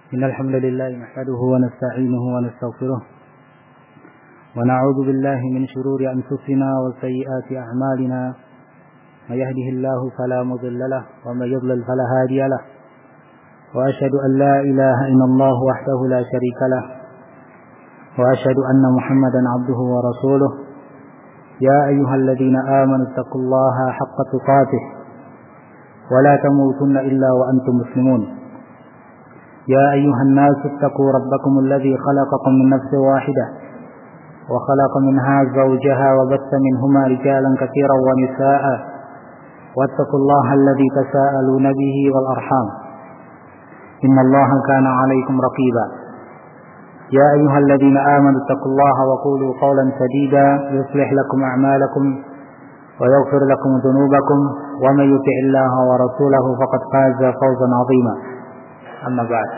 إن الحمد لله نحمده ونستعينه ونستغفره ونعوذ بالله من شرور أنفسنا وسيئات أعمالنا من يهده الله فلا مضل له ومن يضلل فلا هادي له وأشهد أن لا إله إلا الله وحده لا شريك له وأشهد أن محمدا عبده ورسوله يا أيها الذين آمنوا اتقوا الله حق تقاته ولا تموتن إلا وأنتم مسلمون يا أيها الناس اتقوا ربكم الذي خلقكم من نفس واحدة وخلق منها زوجها وبث منهما رجالا كثيرا ونساء واتقوا الله الذي تساءلون به والأرحام إن الله كان عليكم رقيبا يا أيها الذين آمنوا اتقوا الله وقولوا قولا سديدا يصلح لكم أعمالكم ويغفر لكم ذنوبكم ومن يطع الله ورسوله فقد فاز فوزا عظيما أما بعد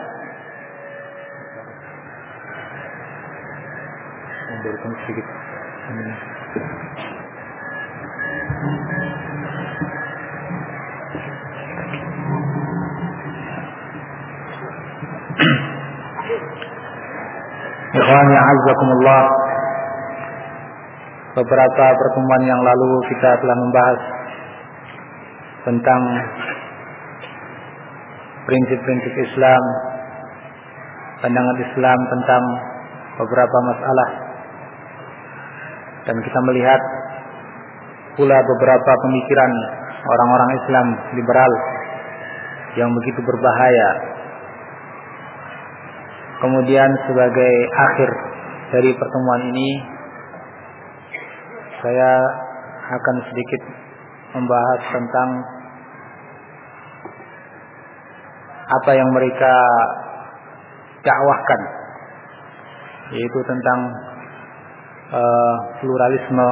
Ikhwani azzakumullah, beberapa pertemuan yang lalu kita telah membahas tentang prinsip-prinsip Islam, pandangan Islam tentang beberapa masalah, dan kita melihat pula beberapa pemikiran orang-orang Islam liberal yang begitu berbahaya. Kemudian sebagai akhir dari pertemuan ini, saya akan sedikit membahas tentang apa yang mereka dakwahkan, yaitu tentang pluralisme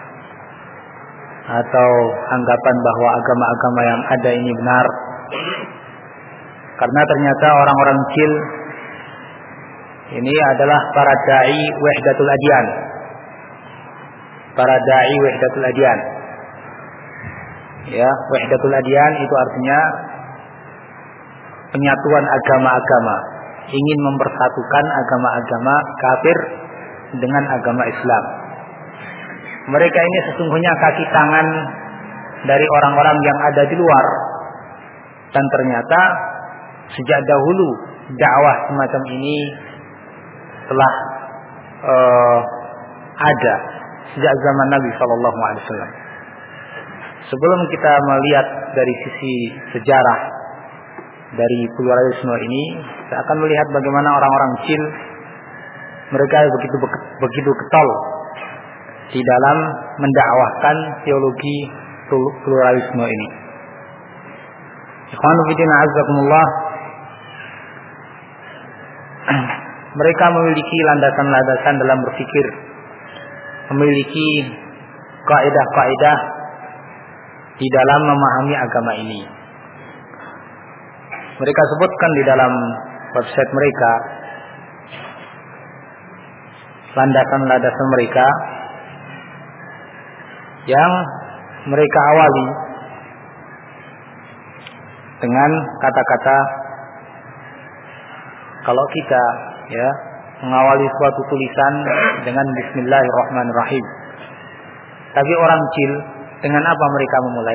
atau anggapan bahwa agama-agama yang ada ini benar. Karena ternyata orang-orang kecil ini adalah para da'i wahdatul adyan. Para da'i wahdatul adyan. Ya, wahdatul adyan itu artinya penyatuan agama-agama, ingin mempersatukan agama-agama kafir dengan agama Islam. Mereka ini sesungguhnya kaki tangan dari orang-orang yang ada di luar, dan ternyata sejak dahulu dakwah semacam ini telah ada sejak zaman Nabi SAW. Sebelum kita melihat dari sisi sejarah dari pluralisme ini, kita akan melihat bagaimana orang-orang kecil mereka begitu getol di dalam mendakwahkan teologi pluralisme ini. Ikhwanu fillah azzakumullah, mereka memiliki landasan-landasan dalam berpikir, memiliki kaidah-kaidah di dalam memahami agama ini. Mereka sebutkan di dalam website mereka landasan-landasan mereka yang mereka awali dengan kata-kata, kalau kita mengawali suatu tulisan dengan Bismillahirrahmanirrahim, tapi orang kecil dengan apa mereka memulai?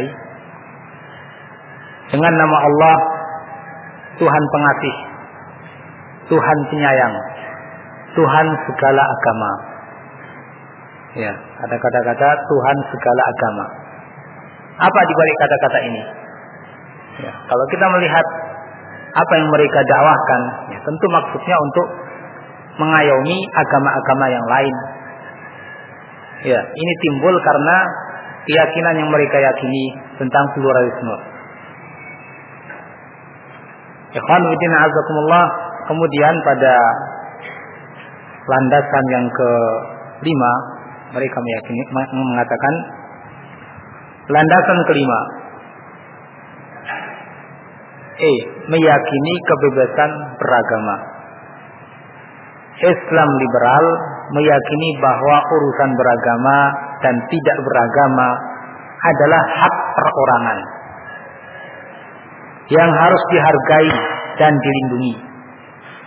Dengan nama Allah, Tuhan pengasih, Tuhan penyayang, Tuhan segala agama. Ya, ada kata-kata Tuhan segala agama. Apa di balik kata-kata ini? Ya, kalau kita melihat apa yang mereka dakwahkan, ya, tentu maksudnya untuk mengayomi agama-agama yang lain. Ya, ini timbul karena keyakinan yang mereka yakini tentang pluralisme. Ikhwan fillah azakumullah, kemudian pada landasan yang kelima, mereka mengatakan landasan kelima, meyakini kebebasan beragama. Islam liberal meyakini bahwa urusan beragama dan tidak beragama adalah hak perorangan yang harus dihargai dan dilindungi.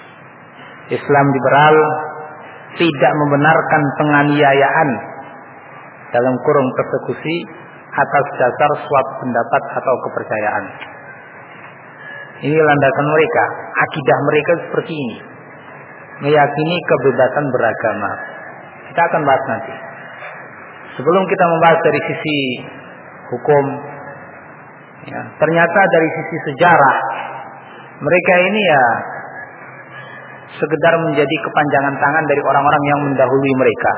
Islam liberal tidak membenarkan penganiayaan dalam kurung persekusi atas dasar suatu pendapat atau kepercayaan. Ini landasan mereka, akidah mereka seperti ini, meyakini kebebasan beragama. Kita akan bahas nanti. Sebelum kita membahas dari sisi hukum, ya, ternyata dari sisi sejarah mereka ini ya sekedar menjadi kepanjangan tangan dari orang-orang yang mendahului mereka.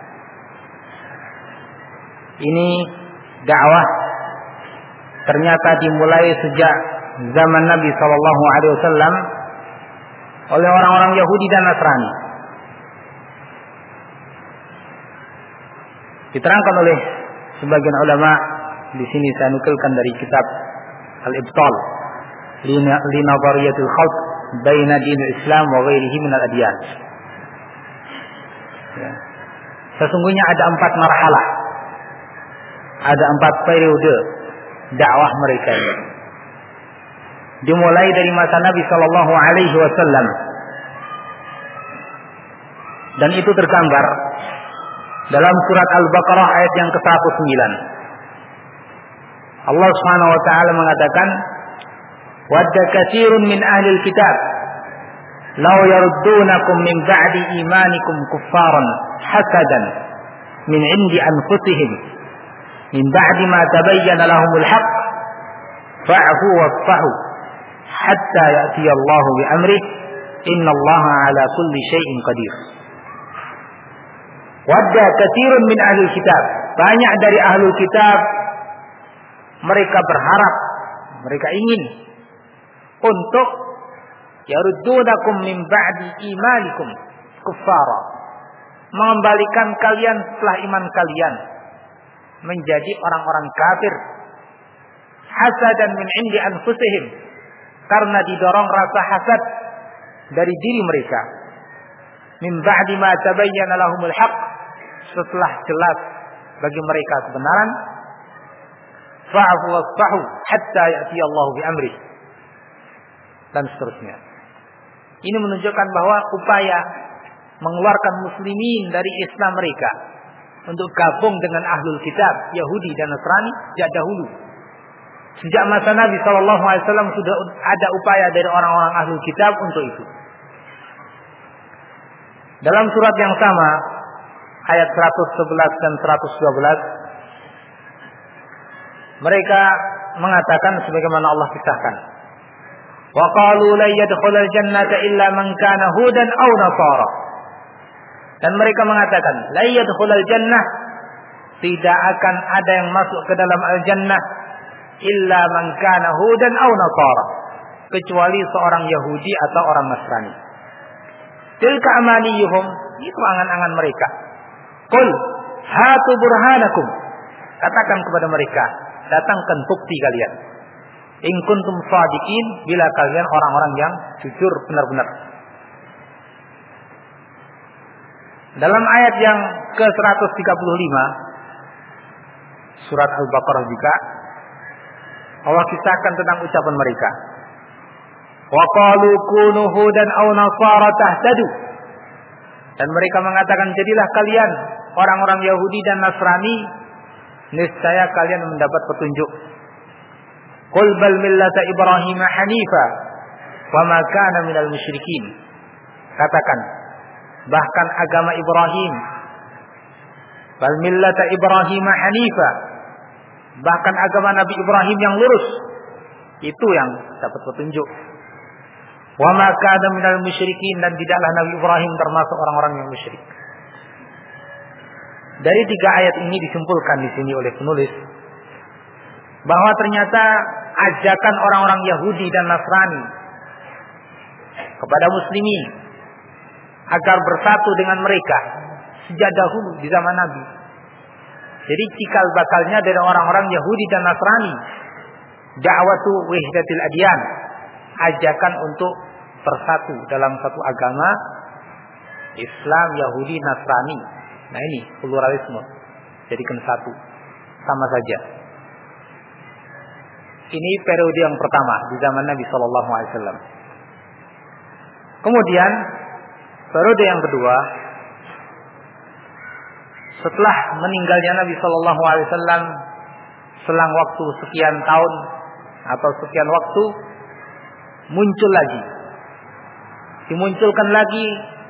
Ini dakwah ternyata dimulai sejak zaman Nabi SAW oleh orang-orang Yahudi dan Nasrani. Diterangkan oleh sebagian ulama, di sini saya nukilkan dari kitab Al-Ibtal li Nadhariyatil Khalq baina dinil Islam wa ghairihi minal adyan. Ya. Sesungguhnya ada 4 marhalah, ada 4 periode dakwah mereka ini. Dimulai dari masa Nabi Sallallahu Alaihi Wasallam, dan itu tergambar dalam surat Al-Baqarah ayat yang ke-109. Allah Subhanahu Wa Taala mengatakan, "Wadda katsirun min ahli al-kitab law yaruddunakum min ba'di imanikum kuffaran hasadan min 'indi anfusihim min ba'di ma tabayyana lahumul haqq fa'fu wasfahu hatta ya'tiya Allahu bi amrih innallaha 'ala kulli syai'in qadir." Wadda katsirun min ahlul kitab, banyak dari ahlul kitab mereka berharap, mereka ingin untuk yaruddunakum min ba'di imanikum kuffara, mengembalikan kalian setelah iman kalian menjadi orang-orang kafir, hasadan min 'indi anfusihim, karena didorong rasa hasad dari diri mereka, min ba'di ma tabayyana lahumul haqq, setelah jelas bagi mereka kebenaran, fa'fu wasfahu hatta ya'ti Allah bi amri, dan seterusnya. Ini menunjukkan bahwa upaya mengeluarkan muslimin dari Islam mereka untuk gabung dengan ahlul kitab Yahudi dan Nasrani sejak dahulu. Sejak masa Nabi SAW sudah ada upaya dari orang-orang ahlul kitab untuk itu. Dalam surat yang sama, ayat 111 dan 112, mereka mengatakan sebagaimana Allah kisahkan, wa qalu la yadkhulul jannata illa man kana hudan aw nasara. Dan mereka mengatakan, la yadkhulul jannah, tidak akan ada yang masuk ke dalam al-jannah illa man kana hudan aw nasara, kecuali seorang Yahudi atau orang Nasrani. Tilka amaniyuhum, itu angan-angan mereka. Qul hatu burhanakum, katakan kepada mereka, datangkan bukti kalian. In kuntum shadiqin, bila kalian orang-orang yang jujur benar-benar. Dalam ayat yang ke-135 surat Al-Baqarah juga Allah kisahkan tentang ucapan mereka. Wa qalu kunu hudan aw nasara tahtadu. Dan mereka mengatakan, jadilah kalian orang-orang Yahudi dan Nasrani, niscaya kalian mendapat petunjuk. Qul bal millata Ibrahim hanifa wa ma kana minal musyrikin. Katakan, bahkan agama Ibrahim, bal millata Ibrahim hanifa, bahkan agama Nabi Ibrahim yang lurus, itu yang dapat petunjuk. Wa ma kana minal musyrikin, dan tidaklah Nabi Ibrahim termasuk orang-orang yang musyrik. Dari 3 ayat ini disimpulkan di sini oleh penulis bahwa ternyata ajakan orang-orang Yahudi dan Nasrani kepada muslimin agar bersatu dengan mereka sejak dahulu di zaman Nabi. Jadi cikal bakalnya dari orang-orang Yahudi dan Nasrani, da'watu wahdatil adyan, ajakan untuk bersatu dalam satu agama, Islam, Yahudi, Nasrani. Nah ini pluralisme, jadikan satu, sama saja. Ini periode yang pertama di zaman Nabi SAW. Kemudian periode yang kedua, setelah meninggalnya Nabi Shallallahu Alaihi Wasallam, selang waktu sekian tahun atau sekian waktu, dimunculkan lagi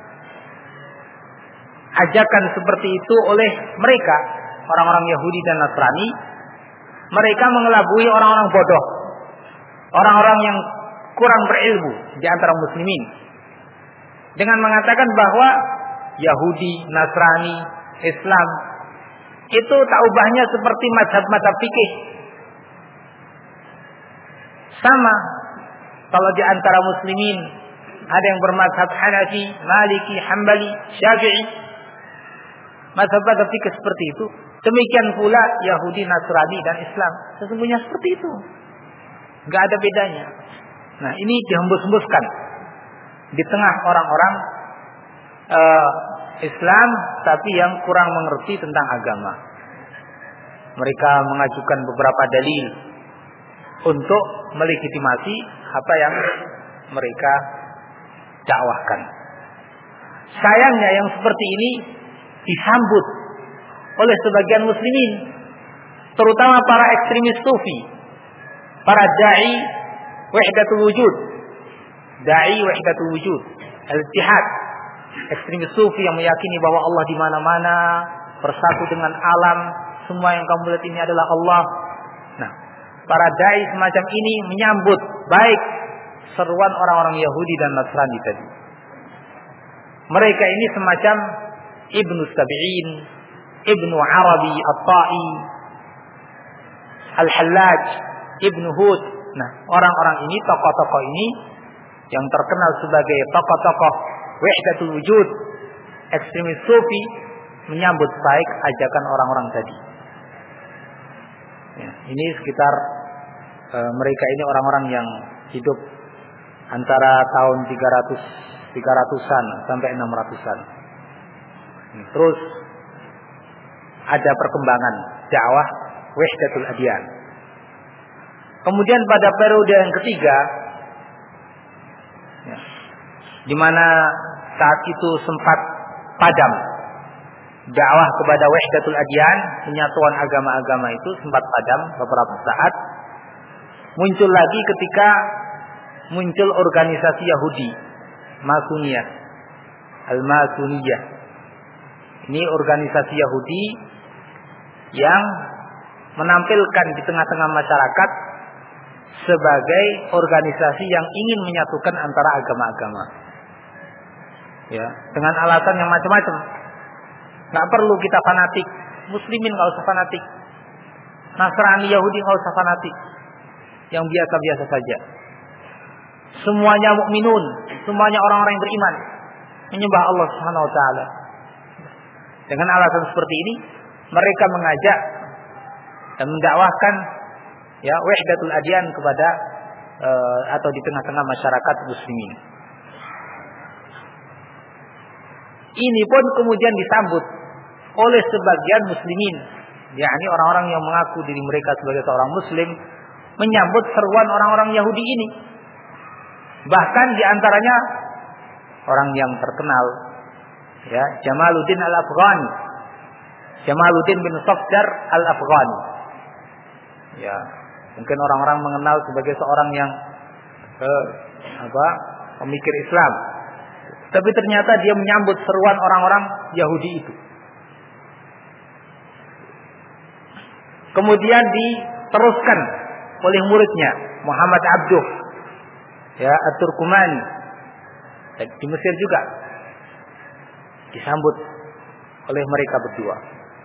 ajakan seperti itu oleh mereka, orang-orang Yahudi dan Nasrani. Mereka mengelabui orang-orang bodoh, orang-orang yang kurang berilmu di antara muslimin, dengan mengatakan bahwa Yahudi, Nasrani, Islam itu tak ubahnya seperti mazhab-mazhab fikih. Sama kalau di antara muslimin ada yang bermazhab Hanafi, Maliki, Hambali, Syafi'i, mazhab-mazhab fikih seperti itu. Demikian pula Yahudi, Nasrani dan Islam, sesungguhnya seperti itu, nggak ada bedanya. Nah, ini dihembus-hembuskan di tengah orang-orang Islam, tapi yang kurang mengerti tentang agama. Mereka mengajukan beberapa dalil untuk melegitimasi apa yang mereka dakwahkan. Sayangnya yang seperti ini disambut oleh sebagian muslimin, terutama para ekstremis sufi, para dai wahdatul wujud, al-ittihad, ekstremis sufi yang meyakini bahwa Allah di mana-mana, bersatu dengan alam, semua yang kamu lihat ini adalah Allah. Nah, para dai semacam ini menyambut baik seruan orang-orang Yahudi dan Nasrani tadi. Mereka ini semacam Ibnu Sabi'in, Ibnu Arabi At-Ta'i, Al-Hallaj, Ibnu Hud. Nah, orang-orang ini, tokoh-tokoh ini yang terkenal sebagai tokoh-tokoh wahdatul wujud, ekstremis sufi, menyambut baik ajakan orang-orang tadi. Ya, ini sekitar mereka ini orang-orang yang hidup antara tahun 300-an sampai 600-an. Terus ada perkembangan dakwah wahdatul adyan. Kemudian pada periode yang ketiga, ya, di mana saat itu sempat padam dakwah kepada wahdatul adyan, penyatuan agama-agama itu sempat padam beberapa saat. Muncul lagi ketika muncul organisasi Yahudi, Masuniyah, Al-Masuniyah. Ini organisasi Yahudi yang menampilkan di tengah-tengah masyarakat sebagai organisasi yang ingin menyatukan antara agama-agama. Ya, dengan alasan yang macam-macam. Nggak perlu kita fanatik, muslimin nggak usah fanatik, Nasrani, Yahudi nggak usah fanatik, yang biasa-biasa saja. Semuanya mukminun, semuanya orang-orang yang beriman, menyembah Allah Subhanahu wa taala. Dengan alasan seperti ini, mereka mengajak dan mendakwahkan ya wahdatul adyan kepada atau di tengah-tengah masyarakat muslimin. Ini pun kemudian disambut oleh sebagian muslimin, yakni orang-orang yang mengaku diri mereka sebagai seorang muslim, menyambut seruan orang-orang Yahudi ini. Bahkan di antaranya orang yang terkenal, ya, Jamaluddin Al-Afghani, Jamaluddin bin Safdar Al-Afghani. Ya, mungkin orang-orang mengenal sebagai seorang yang pemikir Islam. Tapi ternyata dia menyambut seruan orang-orang Yahudi itu. Kemudian diteruskan oleh muridnya Muhammad Abduh, ya, At-Turkumani, di Mesir juga disambut oleh mereka berdua.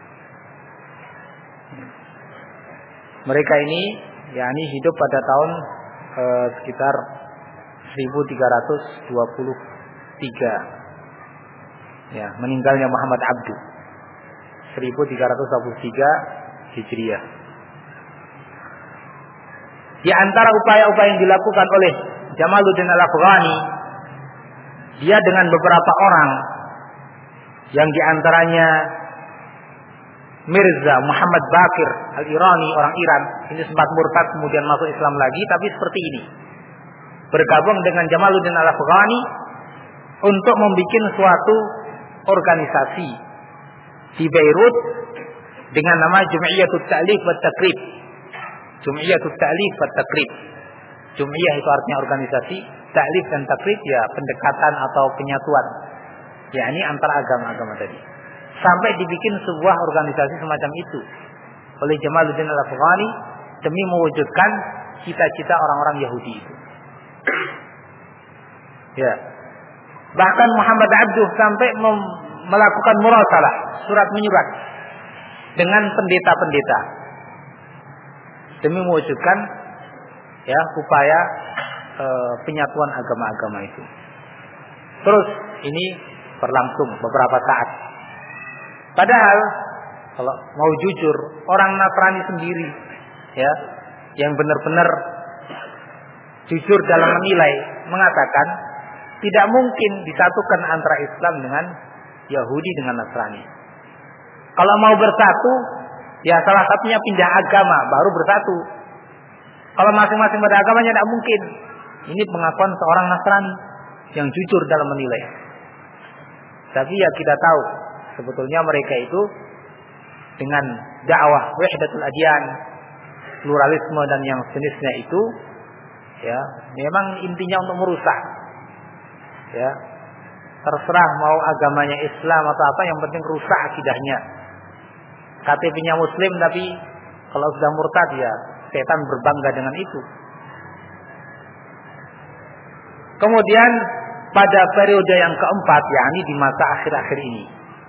Mereka ini yakni hidup pada tahun sekitar 1323. Ya, meninggalnya Muhammad Abduh 1323 Hijriah. Di antara upaya-upaya yang dilakukan oleh Jamaluddin Al-Afghani, dia dengan beberapa orang yang diantaranya Mirza Muhammad Baqir Al-Irani, orang Iran, ini sempat murtad kemudian masuk Islam lagi, tapi seperti ini, bergabung dengan Jamaluddin Al-Afghani untuk membuat suatu organisasi di Beirut dengan nama Jum'iyatut Ta'lif wa Takrib. Jum'iyatut Ta'lif wa Takrib. Jum'iyah itu artinya organisasi, ta'lif dan takrib ya pendekatan atau penyatuan. Ya ini antara agama-agama tadi. Sampai dibikin sebuah organisasi semacam itu oleh Jamaluddin Al-Afghani demi mewujudkan cita-cita orang-orang Yahudi itu. Ya. Bahkan Muhammad Abduh sampai melakukan murasalah, surat menyurat dengan pendeta-pendeta demi mewujudkan ya upaya penyatuan agama-agama itu. Terus ini berlangsung beberapa saat. Padahal kalau mau jujur, orang Nasrani sendiri ya yang benar-benar jujur dalam menilai mengatakan tidak mungkin disatukan antara Islam dengan Yahudi dengan Nasrani. Kalau mau bersatu, ya salah satunya pindah agama baru bersatu. Kalau masing-masing pada agamanya tidak mungkin. Ini pengakuan seorang Nasrani yang jujur dalam menilai. Tapi ya kita tahu sebetulnya mereka itu dengan dakwah wahdatul adyan, pluralisme dan yang sejenisnya itu ya memang intinya untuk merusak. Ya. Terserah mau agamanya Islam atau apa, yang penting rusak akidahnya. KTP-nya Muslim tapi kalau sudah murtad ya setan berbangga dengan itu. Kemudian pada periode yang keempat, yakni di masa akhir-akhir ini.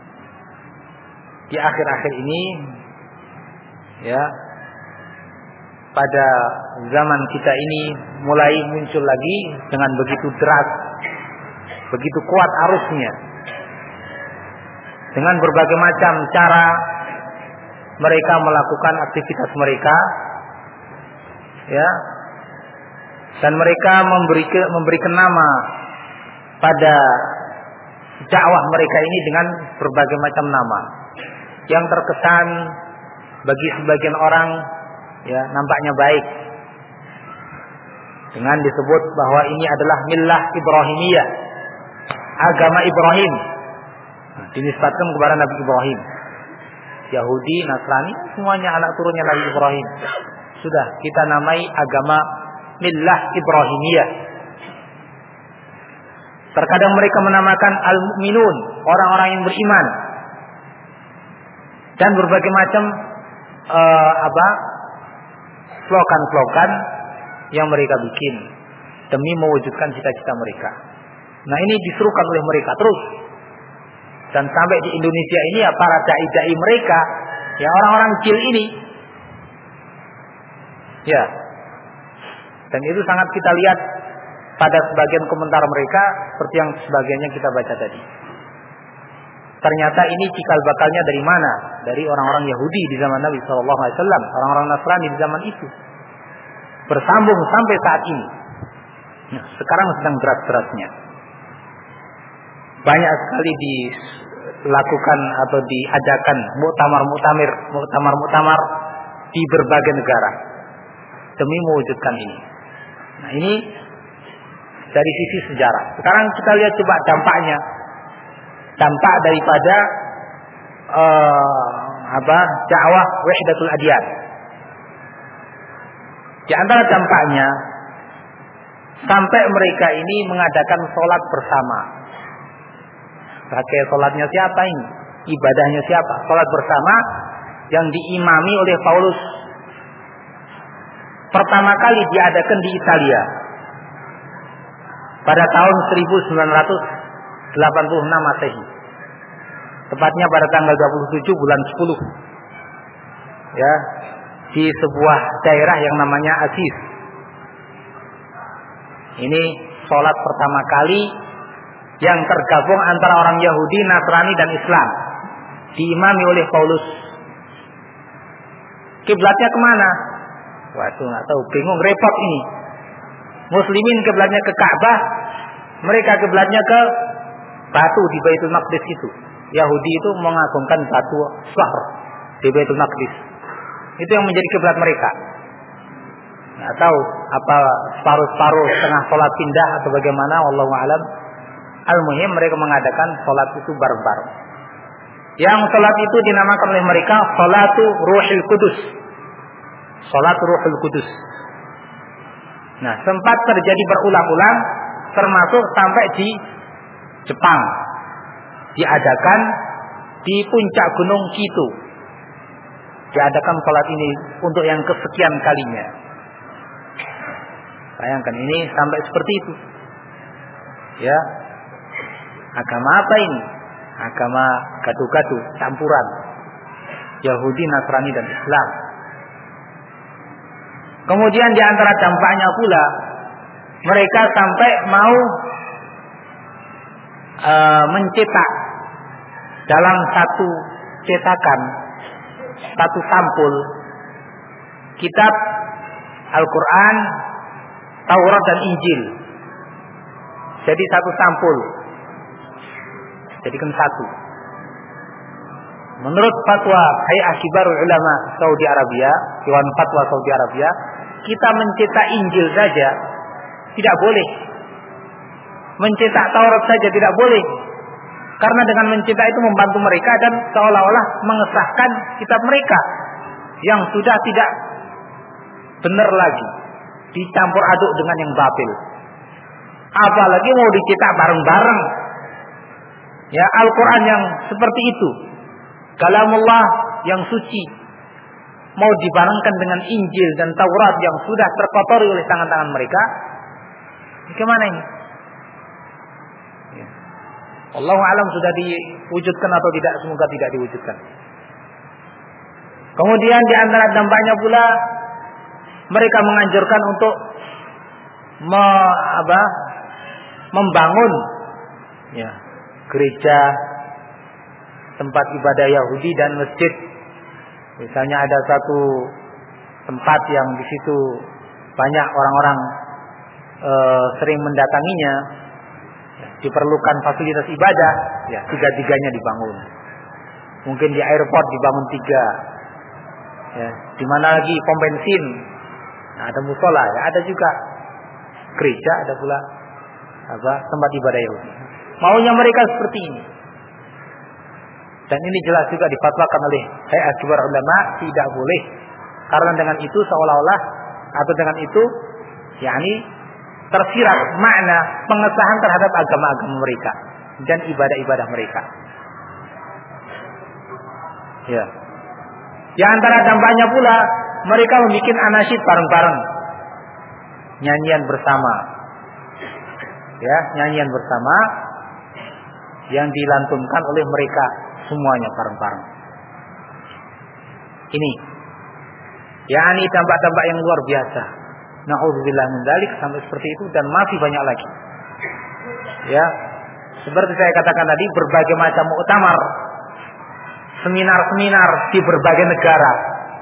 Di akhir-akhir ini ya pada zaman kita ini mulai muncul lagi dengan begitu deras, begitu kuat arusnya. Dengan berbagai macam cara mereka melakukan aktivitas mereka. Ya. Dan mereka memberikan nama pada dakwah mereka ini dengan berbagai macam nama yang terkesan bagi sebagian orang ya nampaknya baik, dengan disebut bahwa ini adalah millah Ibrahimiyah, agama Ibrahim, dinisbatkan kepada Nabi Ibrahim. Yahudi, Nasrani semuanya anak turunnya Nabi Ibrahim. Sudah kita namai agama millah Ibrahimiyah. Terkadang mereka menamakan al-mu'minun, orang-orang yang beriman. Dan berbagai macam slogan-slogan yang mereka bikin demi mewujudkan cita-cita mereka. Nah, ini diserukan oleh mereka terus. Dan sampai di Indonesia ini ya para dai-dai mereka, ya orang-orang kecil ini. Ya. Dan itu sangat kita lihat pada sebagian komentar mereka seperti yang sebagiannya kita baca tadi. Ternyata ini cikal bakalnya dari mana? Dari orang-orang Yahudi di zaman Nabi SAW, orang-orang Nasrani di zaman itu. Bersambung sampai saat ini. Nah, sekarang sedang berat-beratnya. Banyak sekali dilakukan atau diadakan muktamar di berbagai negara demi mewujudkan ini. Nah, ini dari sisi sejarah. Sekarang kita lihat coba dampaknya. Dampak daripada dakwah wahdatul adyan. Di antara dampaknya sampai mereka ini mengadakan sholat bersama. Pakai sholatnya siapa ini? Ibadahnya siapa? Sholat bersama yang diimami oleh Paulus. Pertama kali diadakan di Italia pada tahun 1986 Masehi. Tepatnya pada tanggal 27 bulan 10. Ya, di sebuah daerah yang namanya Aziz. Ini sholat pertama kali yang tergabung antara orang Yahudi, Nasrani dan Islam, diimami oleh Paulus. Kiblatnya kemana? Waduh, nggak tahu, bingung, repot ini. Muslimin kiblatnya ke Ka'bah, mereka kiblatnya ke batu di Baitul Maqdis itu. Yahudi itu mengagungkan batu Sahr di Baitul Maqdis. Itu yang menjadi kiblat mereka. Nggak tahu apa separuh-separuh setengah sholat pindah atau bagaimana, wallahu a'lam. Al-muhim mereka mengadakan salat itu bareng-bareng. Yang salat itu dinamakan oleh mereka salatu Ruhul Qudus. Salat Ruhul Qudus. Nah, sempat terjadi berulang-ulang termasuk sampai di Jepang. Diadakan di puncak Gunung Kitu. Diadakan salat ini untuk yang kesekian kalinya. Bayangkan ini sampai seperti itu. Ya. Agama apa ini? Agama gaduh-gaduh, campuran. Yahudi, Nasrani dan Islam. Kemudian di antara dampaknya pula mereka sampai mau mencetak dalam satu cetakan, satu sampul kitab Al-Quran, Taurat dan Injil. Jadi satu sampul, jadikan satu. Menurut fatwa Hay'ah Kibarul Ulama Saudi Arabia, Dewan Fatwa Saudi Arabia, kita mencetak Injil saja tidak boleh. Mencetak Taurat saja tidak boleh. Karena dengan mencetak itu membantu mereka dan seolah-olah mengesahkan kitab mereka yang sudah tidak benar lagi, dicampur aduk dengan yang batil. Apalagi mau dicetak bareng-bareng. Ya, Al-Quran yang seperti itu, kalamullah yang suci, mau dibarengkan dengan Injil dan Taurat yang sudah terkotori oleh tangan-tangan mereka. Bagaimana ini? Ya. Allahu a'lam sudah diwujudkan atau tidak, semoga tidak diwujudkan. Kemudian di antara dampaknya pula mereka menganjurkan untuk membangun ya, gereja, tempat ibadah Yahudi dan masjid. Misalnya ada satu tempat yang di situ banyak orang-orang sering mendatanginya, ya, diperlukan fasilitas ibadah, ya tiga-tiganya dibangun. Mungkin di airport dibangun 3, ya, di mana lagi pom bensin, nah, ada musola, ya, ada juga gereja, ada pula tempat ibadah Yahudi. Maunya mereka seperti ini. Dan ini jelas juga difatwakan oleh Hay'ah Kibarul Ulama, tidak boleh. Karena dengan itu seolah-olah atau dengan itu yakni tersirat makna pengesahan terhadap agama-agama mereka dan ibadah-ibadah mereka. Ya. Di antara dampaknya pula mereka membuat anasyid bareng-bareng. Nyanyian bersama. Ya, nyanyian bersama yang dilantunkan oleh mereka semuanya bareng-bareng. Ini yakni dampak-dampak yang luar biasa. Na'udzubillah min dzalik, sampai seperti itu dan masih banyak lagi. Ya. Seperti saya katakan tadi, berbagai macam muktamar, seminar-seminar di berbagai negara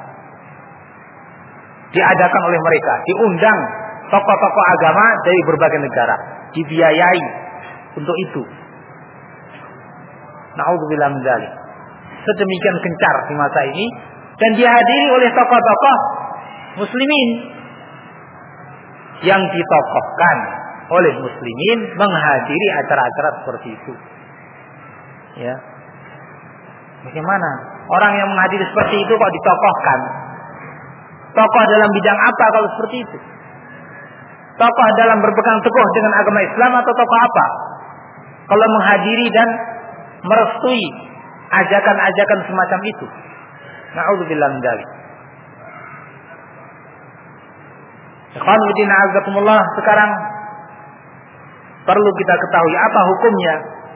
diadakan oleh mereka, diundang tokoh-tokoh agama dari berbagai negara, dibiayai untuk itu. Na'udzubillah min dzalik. Sedemikian gencar di masa ini dan dihadiri oleh tokoh-tokoh muslimin yang ditokohkan oleh muslimin menghadiri acara-acara seperti itu. Ya. Bagaimana? Orang yang menghadiri seperti itu kok ditokohkan? Tokoh dalam bidang apa kalau seperti itu? Tokoh dalam berpegang teguh dengan agama Islam atau tokoh apa? Kalau menghadiri dan merestui ajakan-ajakan semacam itu. Na'udzubillah min dzalik. Ikhwan fillah azakumullah, sekarang perlu kita ketahui apa hukumnya.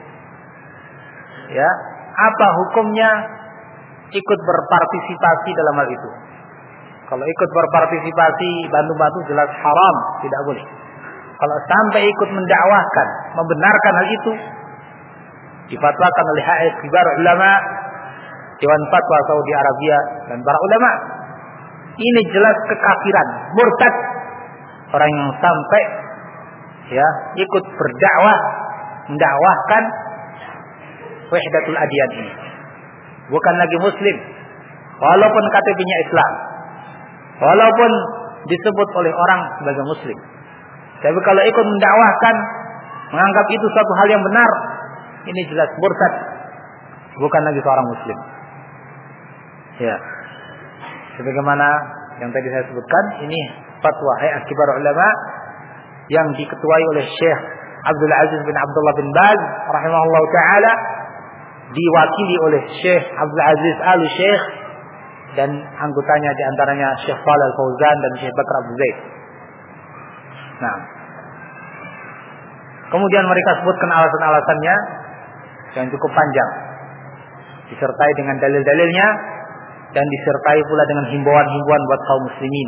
Ya, apa hukumnya ikut berpartisipasi dalam hal itu? Kalau ikut berpartisipasi bantu-bantu jelas haram, tidak boleh. Kalau sampai ikut mendakwahkan, membenarkan hal itu, difatwakan oleh Hay'ah Kibarul Ulama, Dewan Fatwa Saudi Arabia dan para ulama. Ini jelas kekafiran, murtad. Orang yang sampai ya ikut berdakwah, mendakwahkan wahdatul adyan ini. Bukan lagi muslim. Walaupun KTP-nya Islam. Walaupun disebut oleh orang sebagai muslim. Tapi kalau ikut mendakwahkan, menganggap itu suatu hal yang benar, ini jelas murtad, bukan lagi seorang muslim. Ya. Sebagaimana yang tadi saya sebutkan, ini fatwa Hay'at Kibar Ulama yang diketuai oleh Syekh Abdul Aziz bin Abdullah bin Baz rahimahullah taala, diwakili oleh Syekh Abdul Aziz Al-Syekh, dan anggotanya diantaranya Syekh Shalih Al-Fauzan dan Syekh Bakar Abu Zaid. Nah, kemudian mereka sebutkan alasan-alasannya yang cukup panjang, disertai dengan dalil-dalilnya, dan disertai pula dengan himbauan-himbauan buat kaum muslimin.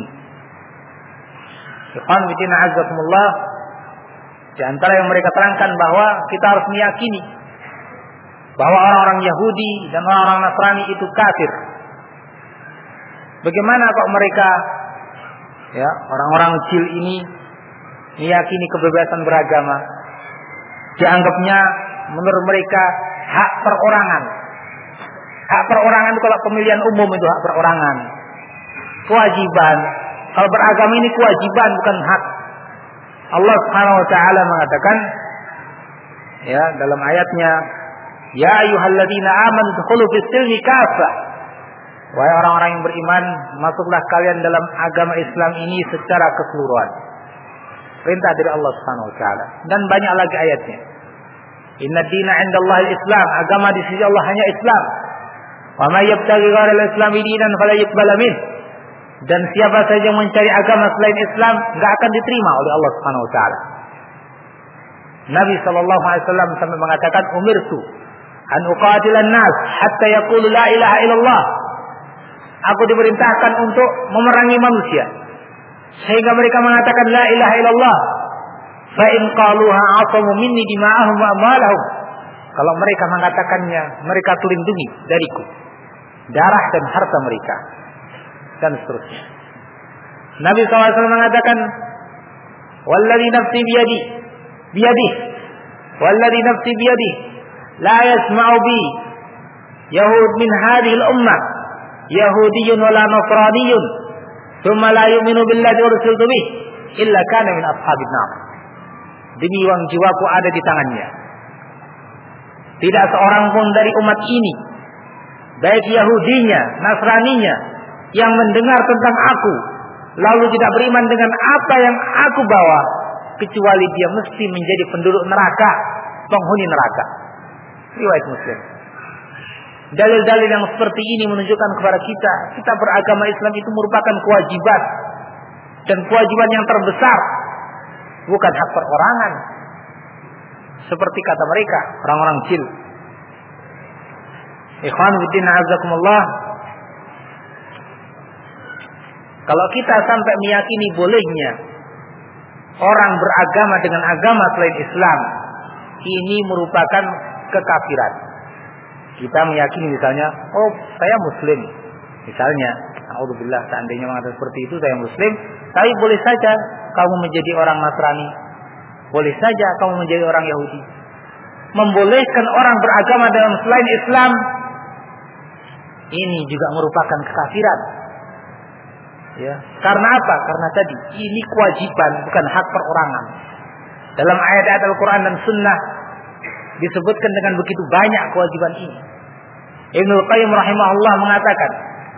Ikhwan fillah azzakumullah, di antara yang mereka terangkan bahwa kita harus meyakini bahwa orang-orang Yahudi dan orang-orang Nasrani itu kafir. Bagaimana kok mereka, ya, orang-orang kecil ini meyakini kebebasan beragama? Dianggapnya menurut mereka hak perorangan. Hak perorangan itu kalau pemilihan umum itu hak perorangan. Kewajiban. Kalau beragama ini kewajiban, bukan hak. Allah Subhanahu wa taala mengatakan, ya, dalam ayatnya, ya ayyuhalladzina amanu dkhulu fis-silmi kafah. Wahai orang-orang yang beriman, masuklah kalian dalam agama Islam ini secara keseluruhan. Perintah dari Allah Subhanahu wa taala. Dan banyak lagi ayatnya. Inna dina 'indallahi al-Islam, agama di sisi Allah hanya Islam. Wa may yabtaghi ghayra al-Islam dinan fala yuqbal min. Dan siapa saja yang mencari agama selain Islam enggak akan diterima oleh Allah Subhanahu wa taala. Nabi sallallahu alaihi wasallam sampai mengatakan, umirtu an uqatilan nas hatta yaqulu la ilaha illallah. Aku diperintahkan untuk memerangi manusia sehingga mereka mengatakan la ilaha illallah. Fa in qaluha 'asamu minni dima'ahum wa amwalahum. Kalau mereka mengatakannya, mereka terlindungi dariku darah dan harta mereka, dan seterusnya. Nabi SAW mengatakan, walladzi nafsi biyadi, walladzi nafsi biyadi, la yasma'u bi yahud min hadhihi al-ummah, yahudiyyun wala nasraniyyun, thumma la yu'minu billadzi ursiltu bih, illa kana min ashabin nar. Demi yang jiwaku ada di tangannya, tidak seorang pun dari umat ini, baik Yahudinya, Nasraninya, yang mendengar tentang aku lalu tidak beriman dengan apa yang aku bawa, kecuali dia mesti menjadi penduduk neraka, penghuni neraka. Riwayat Muslim. Dalil-dalil yang seperti ini menunjukkan kepada kita beragama Islam itu merupakan kewajiban, dan kewajiban yang terbesar, bukan hak perorangan seperti kata mereka, orang-orang jil. Ikhwan fillah azakumullah, kalau kita sampai meyakini bolehnya orang beragama dengan agama selain Islam, ini merupakan kekafiran. Kita meyakini misalnya, oh saya muslim, misalnya, naudzubillah, seandainya mengatakan seperti itu, saya muslim, tapi boleh saja kamu menjadi orang Nasrani, boleh saja kamu menjadi orang Yahudi. Membolehkan orang beragama dalam selain Islam, ini juga merupakan kekafiran. Ya, karena apa? Karena tadi ini kewajiban, bukan hak perorangan. Dalam ayat-ayat Al-Quran dan Sunnah disebutkan dengan begitu banyak kewajiban ini. Ibnul Qayyim rahimahullah mengatakan,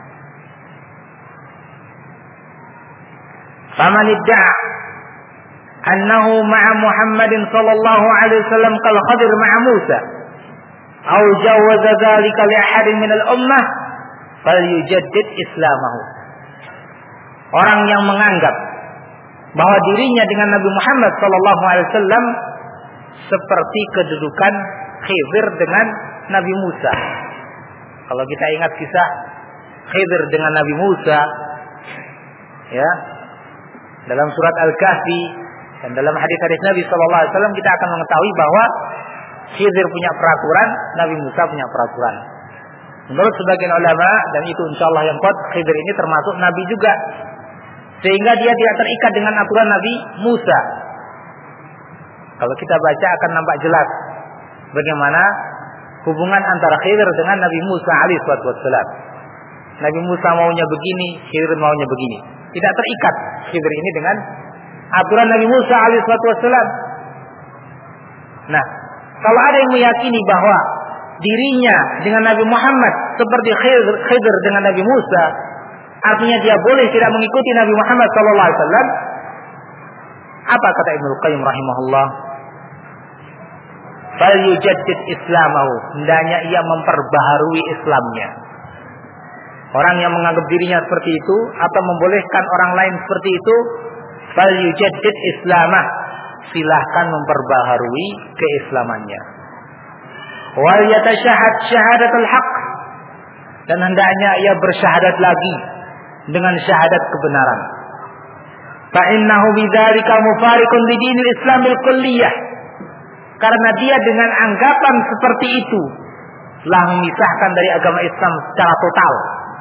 "Faman idda'a annahu ma'a Muhammadin sallallahu alaihi wasallam kal Khadir ma'a Musa, aw jawaza dzalika li ahadin min al-ummah, falyujaddid islamahu." Orang yang menganggap bahwa dirinya dengan Nabi Muhammad sallallahu alaihi wasallam seperti kedudukan Khidir dengan Nabi Musa. Kalau kita ingat kisah Khidir dengan Nabi Musa, ya, dalam surat Al-Kahfi dan dalam hadis-hadis Nabi sallallahu alaihi wasallam, kita akan mengetahui bahwa Khidir punya peraturan, Nabi Musa punya peraturan. Menurut sebagian ulama, dan itu insyaallah yang kuat, Khidir ini termasuk nabi juga, sehingga dia tidak terikat dengan aturan Nabi Musa. Kalau kita baca akan nampak jelas bagaimana hubungan antara Khidir dengan Nabi Musa alaihi wassalam. Nabi Musa maunya begini, Khidir maunya begini. Tidak terikat Khidir ini dengan aturan Nabi Musa alaihi wassalam. Nah, kalau ada yang meyakini bahwa dirinya dengan Nabi Muhammad seperti Khidir dengan Nabi Musa, artinya dia boleh tidak mengikuti Nabi Muhammad sallallahu alaihi wasallam. Apa kata Ibnu Qayyim rahimahullah? Fal yujaddid islamahu, hendaknya ia memperbaharui Islamnya. Orang yang menganggap dirinya seperti itu atau membolehkan orang lain seperti itu, fal yujaddid islamah, silahkan memperbaharui keislamannya. Wal yatashahad syahadatul haqq, dan hendaknya ia bersyahadat lagi dengan syahadat kebenaran. Fa innahu bidzalika mufariqun lidinil islamil kulliyah, karena dia dengan anggapan seperti itu telah memisahkan dari agama Islam secara total.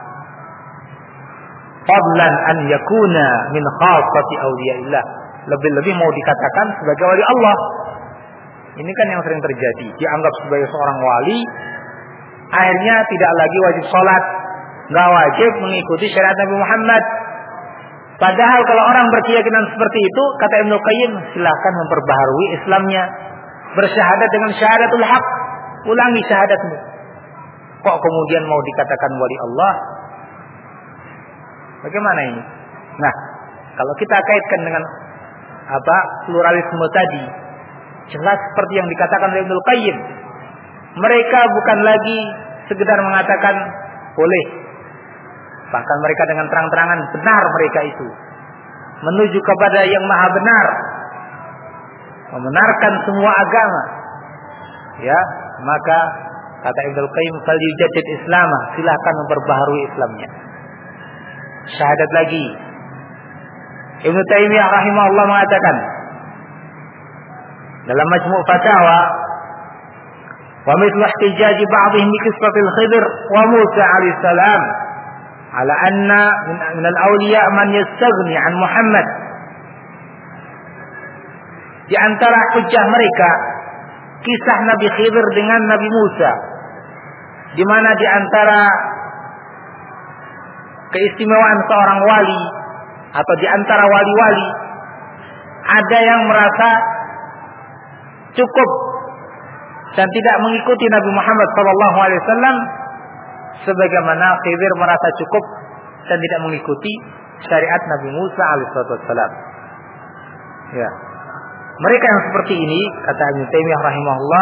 Fadlan an yakuna min khassati awliyaillah, lebih-lebih mau dikatakan sebagai wali Allah. Ini kan yang sering terjadi, dianggap sebagai seorang wali, akhirnya tidak lagi wajib sholat, nggak wajib mengikuti syariat Nabi Muhammad. Padahal kalau orang berkeyakinan seperti itu, kata Ibnu Qayyim, silahkan memperbaharui Islamnya, bersyahadat dengan syahadatul haq, ulangi syahadatmu. Kok kemudian mau dikatakan wali Allah? Bagaimana ini? Nah, kalau kita kaitkan dengan pluralisme tadi, jelas seperti yang dikatakan oleh Ibnu Qayyim, mereka bukan lagi sekedar mengatakan boleh, bahkan mereka dengan terang-terangan benar mereka itu menuju kepada yang maha benar, membenarkan semua agama. Ya, maka kata Ibnu Qayyim, fal yujaddid islamah, silahkan memperbaharui Islamnya. Syahadat lagi. Ibnu Taimiyah rahimahullah mengatakan dalam Majmu' Fatawa, wa mithlu ihtijaji ba'dihim bi qissatil Khidir wa Musa alaihi salam ala anna min al-awliya man yastaghni an Muhammad. Di antara hujjah mereka kisah Nabi Khidir dengan Nabi Musa, di mana di antara keistimewaan seorang wali atau di antara wali-wali ada yang merasa cukup dan tidak mengikuti Nabi Muhammad SAW, sebagaimana Khidir merasa cukup dan tidak mengikuti syariat Nabi Musa alaihissalam. Ya, mereka yang seperti ini, kata Ibnu Taimiyah rahimahullah,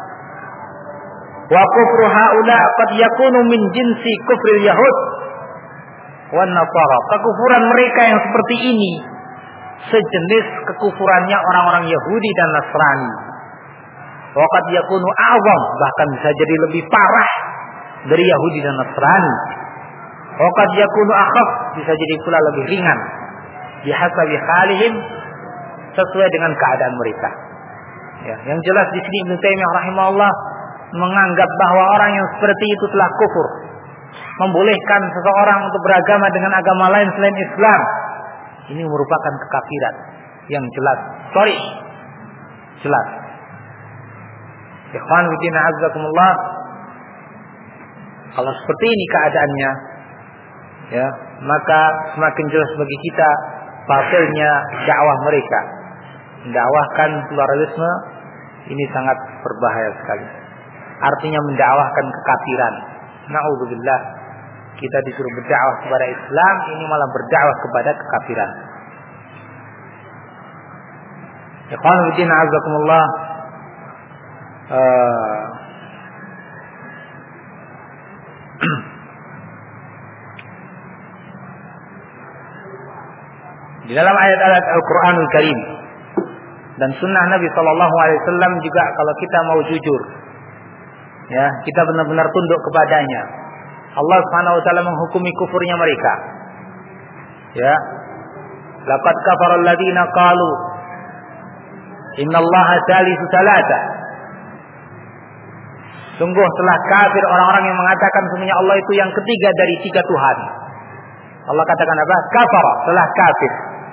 wa kufru haula qad yakunu min jinsi kufril yahud wan nasara. Kekufuran mereka yang seperti ini sejenis kekufurannya orang-orang Yahudi dan Nasrani. Wa qad yakunu a'zam, bahkan bisa jadi lebih parah dari Yahudi dan Nasrani. Wa qad yakunu akhaf, bisa jadi pula lebih ringan. Bihasabi halihim, sesuai dengan keadaan mereka. Ya, yang jelas di sini Ibnu Taimiyah rahimahullah menganggap bahwa orang yang seperti itu telah kufur, membolehkan seseorang untuk beragama dengan agama lain selain Islam. Ini merupakan kekafiran yang jelas, jelas. Ikhwan fillah azzakumullah, kalau seperti ini keadaannya, ya, maka semakin jelas bagi kita batilnya dakwah mereka. Mendakwahkan pluralisme ini sangat berbahaya sekali. Artinya mendakwahkan kekafiran. Na'udzubillah. Kita disuruh berdakwah kepada Islam, ini malah berdakwah kepada kekafiran. Ikhwan fillah azakumullah. Di dalam ayat-ayat Al-Qur'anul Karim dan sunnah Nabi SAW juga, kalau kita mau jujur, ya, kita benar-benar tunduk kepadanya, Allah Subhanahu wa taala menghukumi kufurnya mereka. Ya. Laqad kafara alladziina qalu innallaha tsalitsu tsalatsa. Sungguh telah kafir orang-orang yang mengatakan sesungguhnya Allah itu yang ketiga dari tiga Tuhan. Allah katakan apa? Kafara, telah kafir.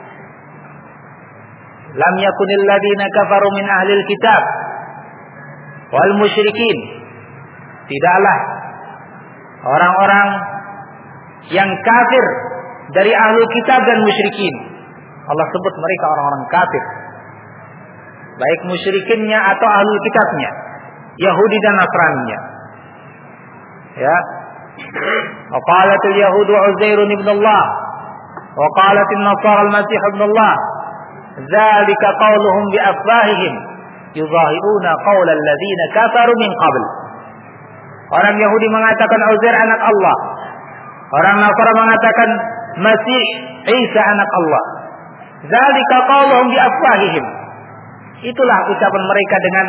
Lam yakunil ladzina kafaru min ahlil kitab wal musyrikin. Tidaklah orang-orang yang kafir dari ahlul kitab dan musyrikin. Allah sebut mereka orang-orang kafir. baik musyrikinnya atau ahlul kitabnya, Yahudi dan Nasraninya. Ya. Wa qalatil yahudu Uzair ibn Allah wa qalatin nasara al-masih ibn Allah. Dzalika qauluhum bi afwahihim yudhahiruna qaula alladziina kafaru min qabl. Orang Yahudi mengatakan Uzair anak Allah. Orang Nasara mengatakan Masih Isa anak Allah. Dzalika qauluhum bi afwahihim. Itulah ucapan mereka dengan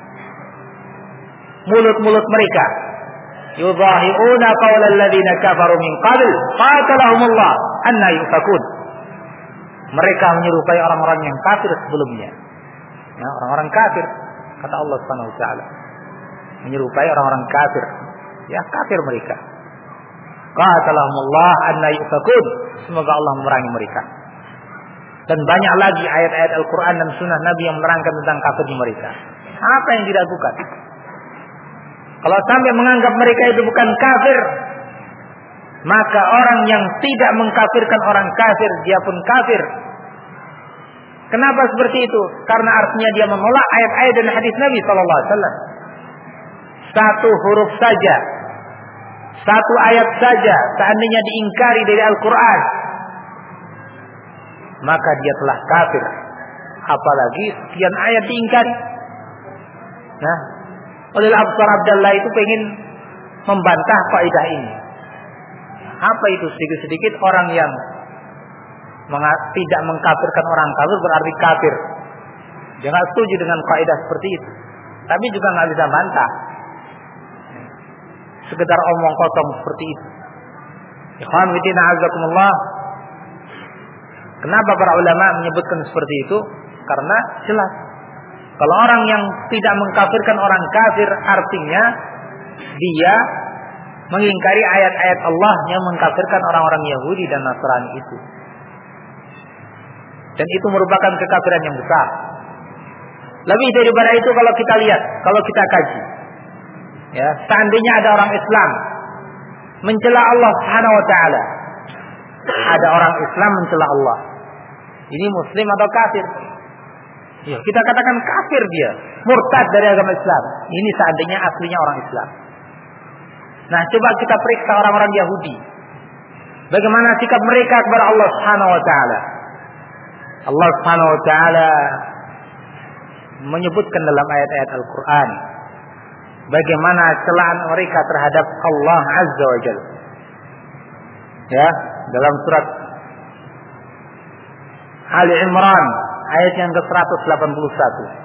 mulut-mulut mereka. Yudhahiruna qaula alladziina kafaru min qabl qatalahumullah anna yufakun. Mereka menyerupai orang-orang yang kafir sebelumnya. Ya, orang-orang kafir kata Allah Subhanahu wa taala. Menyerupai orang-orang kafir. Ya, kafir mereka. Qatalahumullah anna yufakun. Semoga Allah memerangi mereka. Dan banyak lagi ayat-ayat Al-Quran dan Sunnah Nabi yang menerangkan tentang kafirnya mereka. Apa yang diragukan? Kalau sampai menganggap mereka itu bukan kafir, maka orang yang tidak mengkafirkan orang kafir, dia pun kafir. Kenapa seperti itu? Karena artinya dia menolak ayat-ayat dan hadis Nabi SAW. Satu huruf saja, satu ayat saja, seandainya diingkari dari Al-Quran, maka dia telah kafir. Apalagi sekian ayat diingkari. Nah, oleh Abdul Abdullah itu pengen membantah kaidah ini. Apa itu? Sedikit-sedikit orang yang tidak mengkafirkan orang kafir berarti kafir. Dia nggak setuju dengan kaidah seperti itu. Tapi juga nggak bisa bantah. Sekedar omong kosong seperti itu. Ikhwan fillah azakumullah. Kenapa para ulama menyebutkan seperti itu? Karena jelas. Kalau orang yang tidak mengkafirkan orang kafir, artinya dia mengingkari ayat-ayat Allah yang mengkafirkan orang-orang Yahudi dan Nasrani itu. Dan itu merupakan kekafiran yang besar. Lebih daripada itu kalau kita lihat, kalau kita kaji. Ya, seandainya ada orang Islam mencela Allah Subhanahu wa taala. Ada orang Islam mencela Allah. Ini muslim atau kafir? Ya, kita katakan kafir dia, murtad dari agama Islam. Ini seandainya aslinya orang Islam. Nah, coba kita periksa orang-orang Yahudi. Bagaimana sikap mereka kepada Allah Subhanahu wa taala? Allah Subhanahu wa taala menyebutkan dalam ayat-ayat Al-Qur'an bagaimana celaan mereka terhadap Allah Azza wa Jalla. Ya, dalam surat Ali Imran ayat yang ke-181.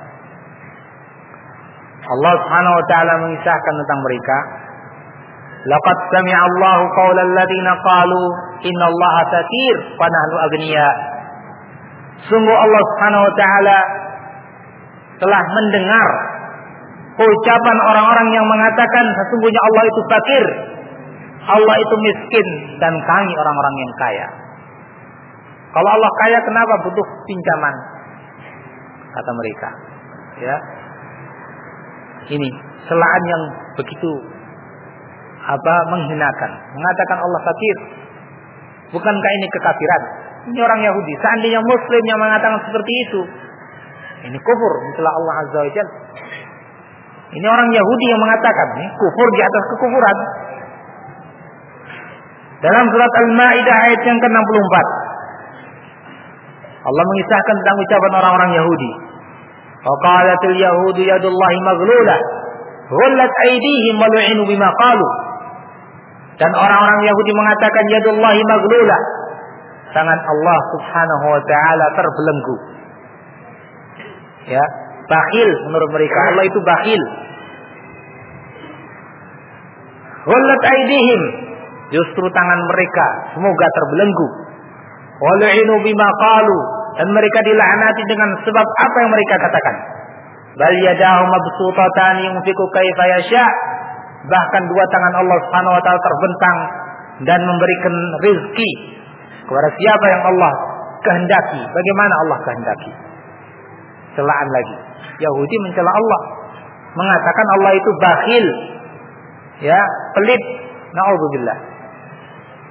Allah Subhanahu wa taala mengisahkan tentang mereka. Laqad sami'a Allahu qaula alladziina qalu innallaha fatir wa nahnu aghniya. Sungguh Allah Subhanahu wa taala telah mendengar ucapan orang-orang yang mengatakan sesungguhnya Allah itu fakir, Allah itu miskin dan kami orang-orang yang kaya. Kalau Allah kaya kenapa butuh pinjaman? Kata mereka. Ya. Ini celaan yang begitu menghinakan. Mengatakan Allah fakir. Bukankah ini kekafiran? Ini orang Yahudi. Seandainya Muslim yang mengatakan seperti itu, ini kufur mencela Allah Azza wa Jalla. Ini orang Yahudi yang mengatakan ini kufur di atas kekufuran. Dalam surat Al-Maidah ayat yang ke-64, Allah mengisahkan tentang ucapan orang-orang Yahudi. Wa qalatil yahudu yadullahi maghlulah ghullat aydihim wa lu'inu bima qalu. Dan orang-orang Yahudi mengatakan yadullahi maghlulah, tangan Allah Subhanahu wa taala terbelenggu. Ya, bakhil menurut mereka. Allah itu bakhil. Ghullat aydihim, justru tangan mereka semoga terbelenggu. Wa lu'inu bima qalu, dan mereka dilaknati dengan sebab apa yang mereka katakan. Bal yadahu mabsutatan yunfiqu kaifa yasha. Bahkan dua tangan Allah Subhanahu wa taala terbentang dan memberikan rezeki kepada siapa yang Allah kehendaki, bagaimana Allah kehendaki. Celaan lagi. Yahudi mencela Allah, mengatakan Allah itu bakhil. Ya, pelit. Na'udzubillah.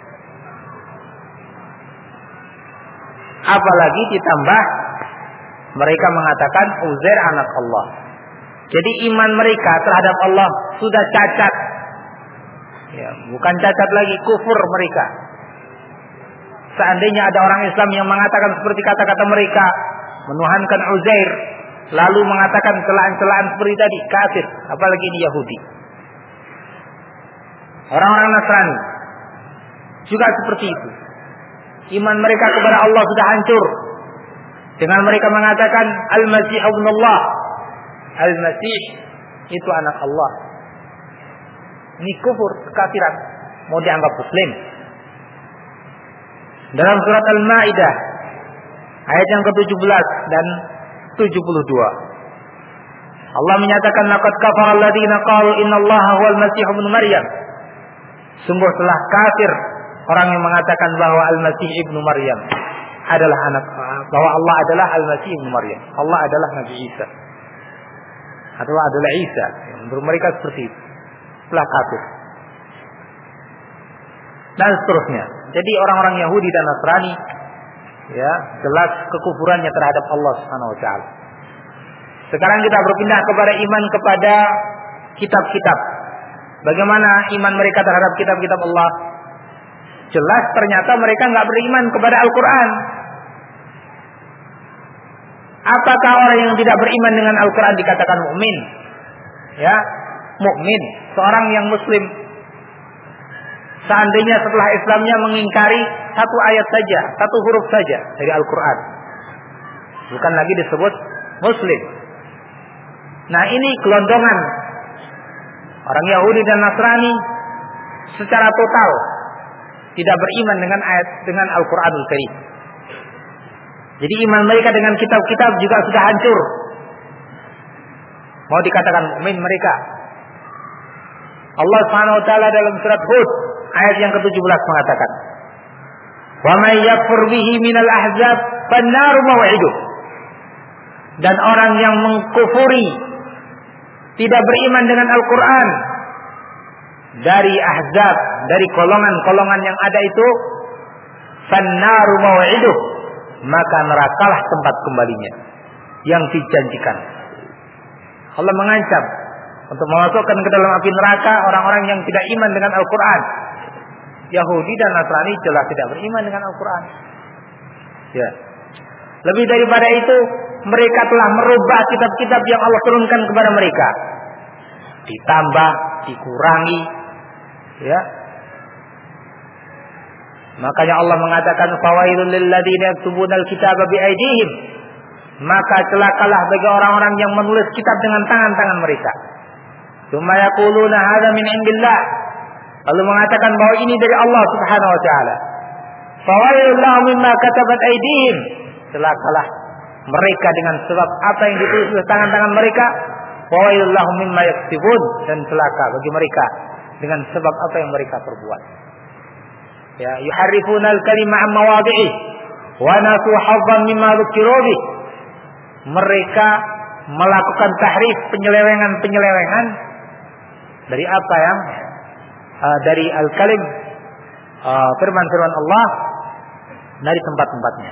Apalagi ditambah Mereka mengatakan Uzair anak Allah. Jadi iman mereka terhadap Allah sudah cacat. Ya, bukan cacat lagi, kufur mereka. Seandainya ada orang Islam yang mengatakan seperti kata-kata mereka, menuhankan Uzair, lalu mengatakan celaan-celaan seperti tadi, kafir. Apalagi ini Yahudi. Orang-orang Nasrani juga seperti itu. Iman mereka kepada Allah sudah hancur dengan mereka mengatakan Al-Masih ibnullah. Al-Masih itu anak Allah. Ini kufur, kekafiran, mau dianggap muslim. Dalam surat Al-Maidah ayat yang ke-17 dan 72, Allah menyatakan laqad kafara alladziina qalu innallaha huwal masih ibnu Maryam. Sungguh telah kafir orang yang mengatakan bahwa Al-Masih ibnu Maryam adalah bahwa Allah adalah Al-Masih ibnu Maryam. Allah adalah Nabi Isa. Atau adalah Isa. Menurut mereka seperti itu. Telah kafir. Dan seterusnya. Jadi orang-orang Yahudi dan Nasrani, ya, jelas kekufurannya terhadap Allah Subhanahu wa taala. Sekarang kita berpindah kepada iman kepada kitab-kitab. Bagaimana iman mereka terhadap kitab-kitab Allah? Jelas ternyata mereka enggak beriman kepada Al-Qur'an. Apakah orang yang tidak beriman dengan Al-Qur'an dikatakan mukmin? Ya, mukmin, seorang yang muslim. Seandainya setelah Islamnya mengingkari satu ayat saja, satu huruf saja dari Al-Qur'an, bukan lagi disebut muslim. Nah, ini gelondongan orang Yahudi dan Nasrani secara total tidak beriman dengan Al-Qur'anul Karim. Jadi iman mereka dengan kitab-kitab juga sudah hancur. Mau dikatakan mukmin mereka. Allah Subhanahu wa taala dalam surat Hud ayat yang ke-17 mengatakan, "Wa may yakfur bihi minal ahzab fan-naru maw'iduh." Dan orang yang mengkufuri, tidak beriman dengan Al-Qur'an dari ahzab, dari golongan-golongan yang ada itu, fan-naru maw'iduh, maka nerakalah tempat kembalinya yang dijanjikan. Allah mengancam untuk memasukkan ke dalam api neraka orang-orang yang tidak iman dengan Al-Qur'an. Yahudi dan Nasrani jelas tidak beriman dengan Al-Qur'an. Ya. Lebih daripada itu, mereka telah merubah kitab-kitab yang Allah turunkan kepada mereka. Ditambah, dikurangi, ya. Makanya Allah mengatakan fawailul lil ladzina yaktubunal kitaba biaydihim. Maka celakalah bagi orang-orang yang menulis kitab dengan tangan-tangan mereka. Tsumma yaquluna hadza min indillah. Lalu mengatakan bahwa ini dari Allah Subhanahu wa taala. Fawailul lahum mimma katabat aydihim. Celakalah mereka dengan sebab apa yang ditulis oleh tangan-tangan mereka. Fawailul lahum mimma yaktubun, dan celaka bagi mereka dengan sebab apa yang mereka perbuat. Ya, yuharrifuna al-kalima an mawadhi'i wa nasu hazzan mimma dhukiru bih. Mereka melakukan tahrif, penyelewengan dari apa yang dari al-kalim, firman-firman Allah dari tempat-tempatnya.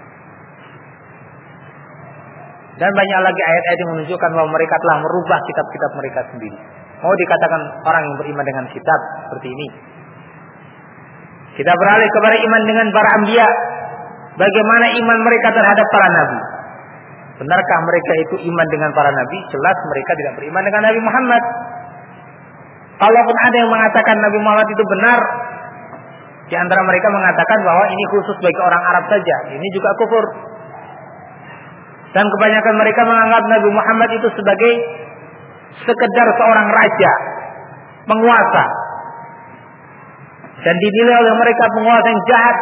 Dan banyak lagi ayat-ayat yang menunjukkan bahwa mereka telah merubah kitab-kitab mereka sendiri. Mau dikatakan orang yang beriman dengan kitab seperti ini. Kita beralih kepada iman dengan para anbiya. Bagaimana iman mereka terhadap para nabi? Benarkah mereka itu iman dengan para nabi? Jelas mereka tidak beriman dengan Nabi Muhammad. Kalaupun ada yang mengatakan Nabi Muhammad itu benar, di antara mereka mengatakan bahwa ini khusus bagi orang Arab saja. Ini juga kufur. Dan kebanyakan mereka menganggap Nabi Muhammad itu sebagai sekedar seorang raja, penguasa. Dan dinilai oleh mereka penguasa yang jahat.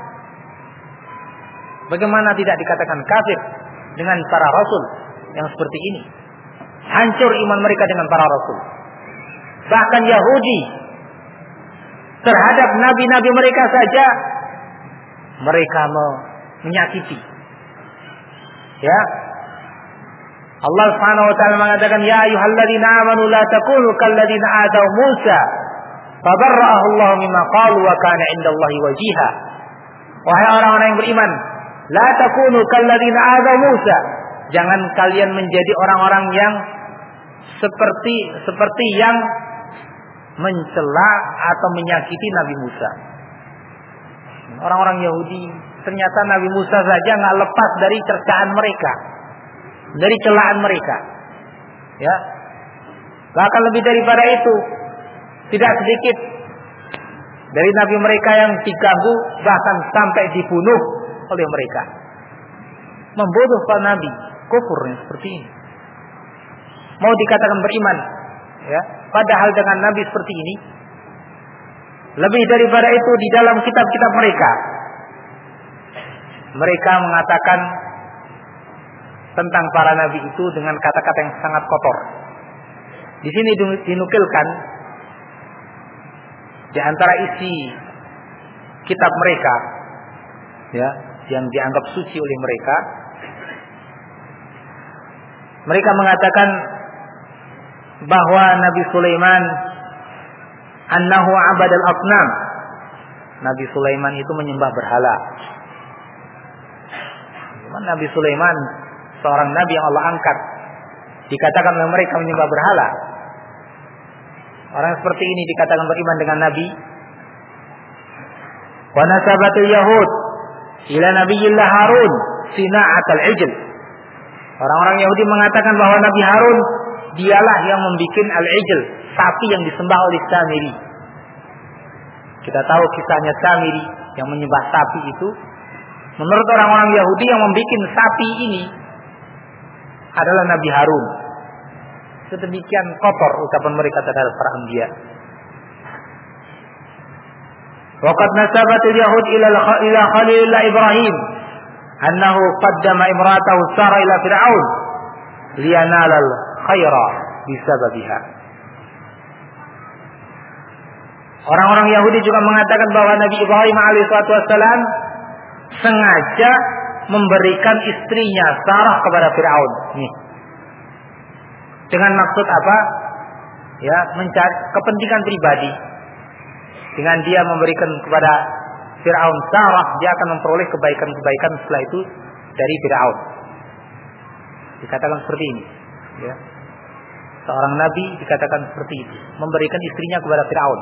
Bagaimana tidak dikatakan kafir dengan para rasul yang seperti ini? Hancur iman mereka dengan para rasul. Bahkan Yahudi terhadap nabi-nabi mereka saja mereka menyakiti. Ya. Allah Subhanahu wa taala mengatakan, "Ya ayyuhalladzina amanu la takunu kalladzina adaw Musa fabarra'ahu Allah mimma qalu wa kana 'indallahi wajiha." Wahai orang-orang yang beriman, la takunu kalladzina adaw Musa. Jangan kalian menjadi orang-orang yang seperti yang mencela atau menyakiti Nabi Musa. Orang-orang Yahudi, ternyata Nabi Musa saja nggak lepas dari cercaan mereka, dari celaan mereka. Ya, bahkan lebih daripada itu, tidak sedikit dari Nabi mereka yang diganggu, bahkan sampai dibunuh oleh mereka. Membunuh para Nabi, kufurnya seperti ini. Mau dikatakan beriman, ya, padahal dengan Nabi seperti ini. Lebih daripada itu, di dalam kitab-kitab mereka mengatakan tentang para nabi itu dengan kata-kata yang sangat kotor. Di sini dinukilkan di antara isi kitab mereka, ya, yang dianggap suci oleh mereka. Mereka mengatakan bahwa Nabi Sulaiman annahu abadal asnam. Nabi Sulaiman itu menyembah berhala. Nabi Sulaiman seorang nabi yang Allah angkat, dikatakan oleh mereka menyembah berhala. Orang seperti ini dikatakan beriman dengan Nabi. Wa nasabatul yahud ila nabiyillah Harun sina'atal ijl. Orang-orang Yahudi mengatakan bahwa Nabi Harun dialah yang membuat al-ijl, sapi yang disembah oleh Samiri. Kita tahu kisahnya Samiri yang menyembah sapi itu. Menurut orang-orang Yahudi yang membuat sapi ini adalah Nabi Harun. Sedemikian kotor ucapan mereka terhadap para anbiya. Waqad nasabatul yahud ila khalilillah Ibrahim annahu qaddama imra'atahu Sarah ila Fir'aun liyanala al-khaira bisababiha. Orang-orang Yahudi juga mengatakan bahwa Nabi Ibrahim alaihissalam sengaja memberikan istrinya Sarah kepada Fir'aun. Nih. Dengan maksud apa? Ya, mencari kepentingan pribadi. Dengan dia memberikan kepada Fir'aun Sarah, dia akan memperoleh kebaikan-kebaikan setelah itu dari Fir'aun. Dikatakan seperti ini. Ya. Seorang nabi dikatakan seperti itu, memberikan istrinya kepada Fir'aun.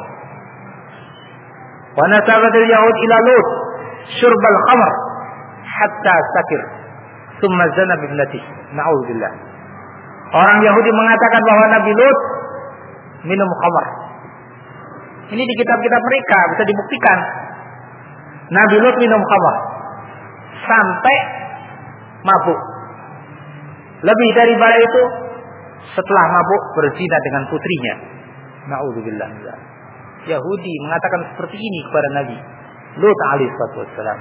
Wa nasabatul yahud ila Lut syurbal khamr hatta sakir thumma zana bi ibnatihi. Na'udzubillah. Orang Yahudi mengatakan bahwa Nabi Lut minum khamr. Ini di kitab-kitab mereka bisa dibuktikan. Nabi Lut minum khamr sampai mabuk. Lebih daripada itu, setelah mabuk berzina dengan putrinya. Na'udzubillah. Yahudi mengatakan seperti ini kepada Nabi Lut alaihissalam.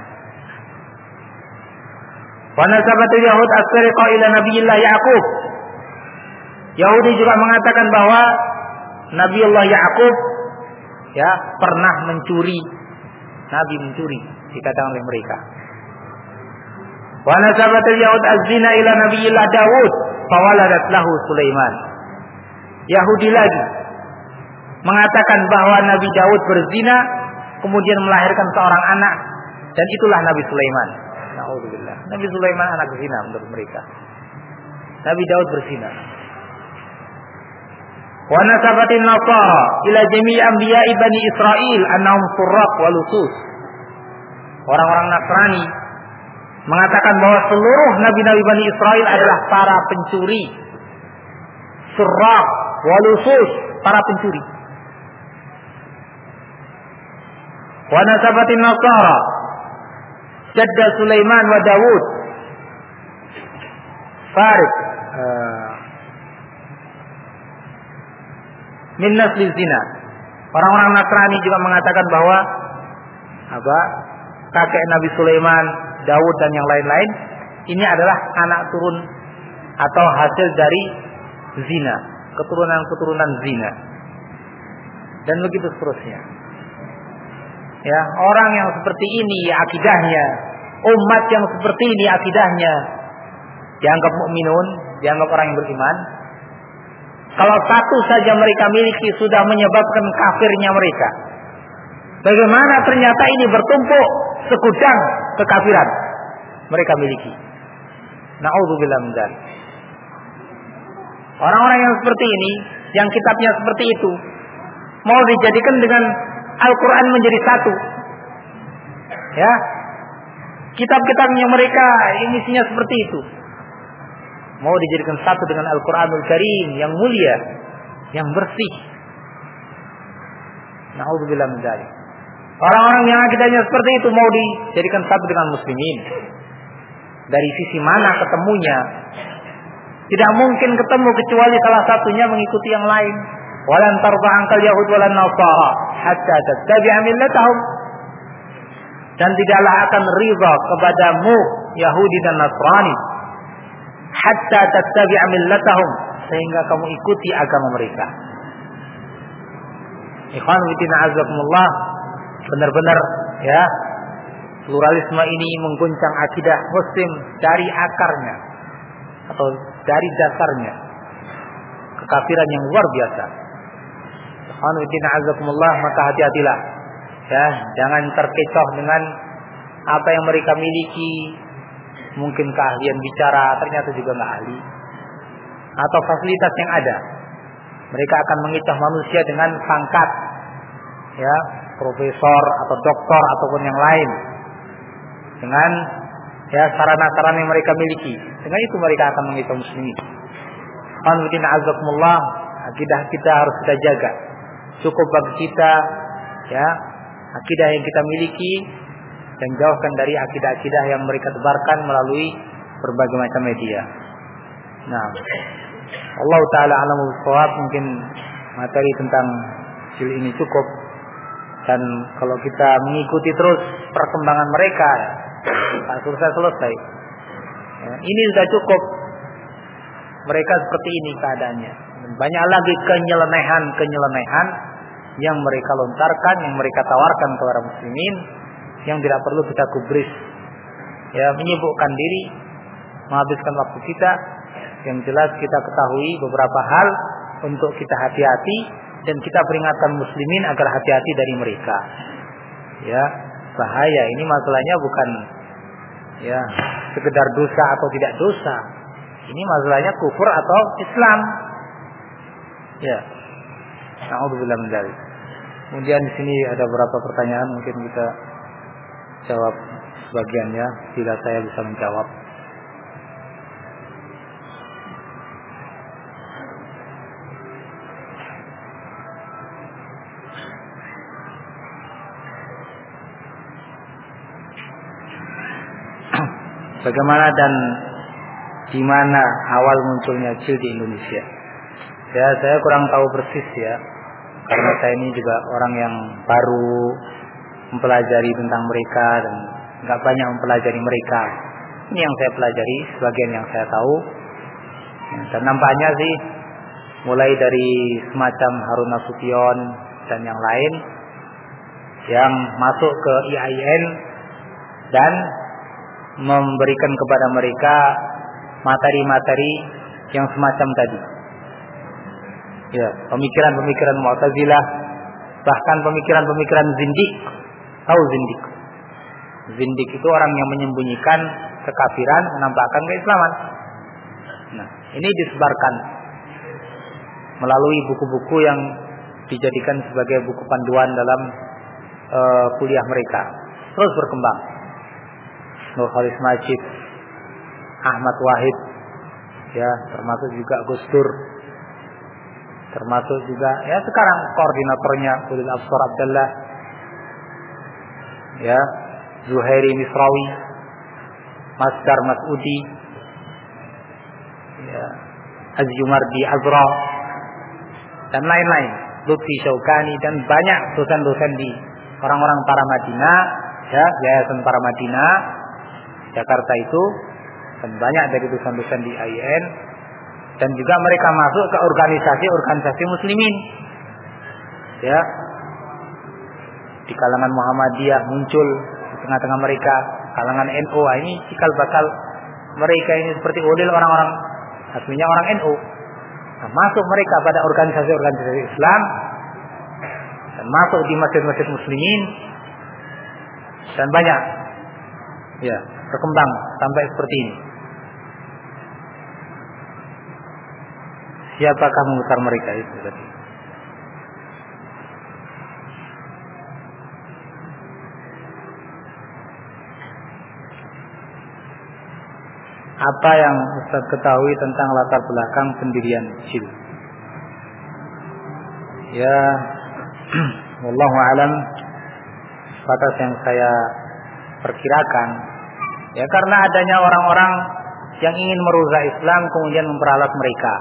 Wa nasabatul yahud as-sariqa ila nabiyillah Yaqub. Yahudi juga mengatakan bahwa Nabiullah Yaqub ya pernah mencuri. Nabi mencuri, dikatakan oleh mereka. Wa nasabatul yahud az-zina ila nabiyillah Daud fawaladat lahu Sulaiman. Yahudi lagi mengatakan bahwa Nabi Daud berzina kemudian melahirkan seorang anak dan itulah Nabi Sulaiman. Na'udzubillah. Nabi Sulaiman anak zina menurut mereka. Nabi Daud berzina. Wa nasabatin nasara ila jami' anbiya'i bani Israil annahum surraq wa lusus. Orang-orang Nasrani mengatakan bahwa seluruh nabi-nabi Bani Israel adalah para pencuri. Surraq wa lusus, para pencuri. Wa nasabatin nasara jadda Sulaiman wa Daud farid min nasli zina. Orang-orang Nasrani juga mengatakan bahwa kakek Nabi Sulaiman, Daud dan yang lain-lain ini adalah anak turun atau hasil dari zina, keturunan-keturunan zina. Dan begitu seterusnya. Ya, orang yang seperti ini akidahnya, umat yang seperti ini akidahnya dianggap mukminun, dianggap orang yang beriman. Kalau satu saja mereka miliki sudah menyebabkan kafirnya mereka. Bagaimana ternyata ini bertumpuk segudang kekafiran mereka miliki. Na'udzubillah min dzalik. Orang-orang yang seperti ini, yang kitabnya seperti itu, mau dijadikan dengan Al-Quran menjadi satu. Ya, kitab-kitabnya mereka ini isinya seperti itu. Mau dijadikan satu dengan Al-Quranul Karim yang mulia, yang bersih. Na'udzubillah min dzalik. Orang-orang yang akidahnya seperti itu mau dijadikan satu dengan muslimin. Dari sisi mana ketemunya? Tidak mungkin ketemu kecuali salah satunya mengikuti yang lain. Walan tarda ankal yahud walan nasara hatta tattabi'a millatahum. Dan tidaklah akan ridha kepadamu Yahudi dan Nasrani hatta tattabi'a millatahum, sehingga kamu ikuti agama mereka. Ikhwan fillah azakumullah, benar-benar ya, pluralisme ini mengguncang akidah muslim dari akarnya atau dari dasarnya. Kekafiran yang luar biasa. Ikhwan fillah azakumullah, maka hati-hatilah ya, jangan terkecoh dengan apa yang mereka miliki. Mungkin keahlian bicara ternyata juga nggak ahli, atau fasilitas yang ada. Mereka akan mengecoh manusia dengan pangkat ya, profesor atau doktor ataupun yang lain, dengan ya sarana-sarana yang mereka miliki. Dengan itu mereka akan mengecoh muslimin. Alhamdulillah azakumullah, akidah kita harus kita jaga. Cukup bagi kita ya, akidah yang kita miliki, dan jauhkan dari akidah-akidah yang mereka tebarkan melalui berbagai macam media. Nah, Allah Ta'ala a'lamu bishawab. Mungkin materi tentang jil ini cukup. Dan kalau kita mengikuti terus perkembangan mereka, tak selesai. Ya, ini sudah cukup. Mereka seperti ini keadaannya. Banyak lagi kenyelenehan yang mereka lontarkan, yang mereka tawarkan kepada muslimin, yang tidak perlu kita gubris. Ya, menyibukkan diri, menghabiskan waktu kita. Yang jelas kita ketahui beberapa hal untuk kita hati-hati, dan kita peringatkan muslimin agar hati-hati dari mereka. Ya, bahaya. Ini masalahnya bukan ya sekedar dosa atau tidak dosa. Ini masalahnya kufur atau Islam. Ya. Na'udzubillah min dzalik. Kemudian di sini ada beberapa pertanyaan, mungkin kita jawab sebagiannya bila saya bisa menjawab. Bagaimana dan di mana awal munculnya jil di Indonesia? Ya, saya kurang tahu persis ya, karena saya ini juga orang yang baru mempelajari tentang mereka dan nggak banyak mempelajari mereka. Ini yang saya pelajari, sebagian yang saya tahu. Dan nampaknya sih mulai dari semacam Harun Nasution dan yang lain yang masuk ke IAIN dan memberikan kepada mereka materi-materi yang semacam tadi. Ya, pemikiran-pemikiran Mu'tazilah, bahkan pemikiran-pemikiran zindik. Tahu zindik? Zindik itu orang yang menyembunyikan kekafiran, menampakkan keislaman. Nah, ini disebarkan melalui buku-buku yang dijadikan sebagai buku panduan dalam kuliah mereka. Terus berkembang. Nur Khalis Majid, Ahmad Wahid, ya, termasuk juga Gus Dur, termasuk juga ya sekarang koordinatornya Ulil Absar Abdullah, ya, Zuhairi Misrawi, Masdar Mas'udi, ya, Azjumardi Azra, dan lain-lain, Lutfi Syaukani, dan banyak dosen-dosen di orang-orang para Madinah, ya, Yayasan Para Madinah Jakarta itu, dan banyak dari dosen-dosen di IAIN, dan juga mereka masuk ke organisasi-organisasi muslimin. Ya. Di kalangan Muhammadiyah muncul di tengah-tengah mereka, kalangan NU, ini cikal bakal mereka ini seperti udil orang-orang aslinya orang NU. Nah, masuk mereka pada organisasi-organisasi Islam dan masuk di masjid-masjid muslimin, dan banyak ya berkembang sampai seperti ini. Siapakah memutar mereka itu tadi? Apa yang Ustaz ketahui tentang latar belakang pendirian Jil? Ya, wallahu alam, batas yang saya perkirakan, ya karena adanya orang-orang yang ingin merusak Islam kemudian memperalat mereka.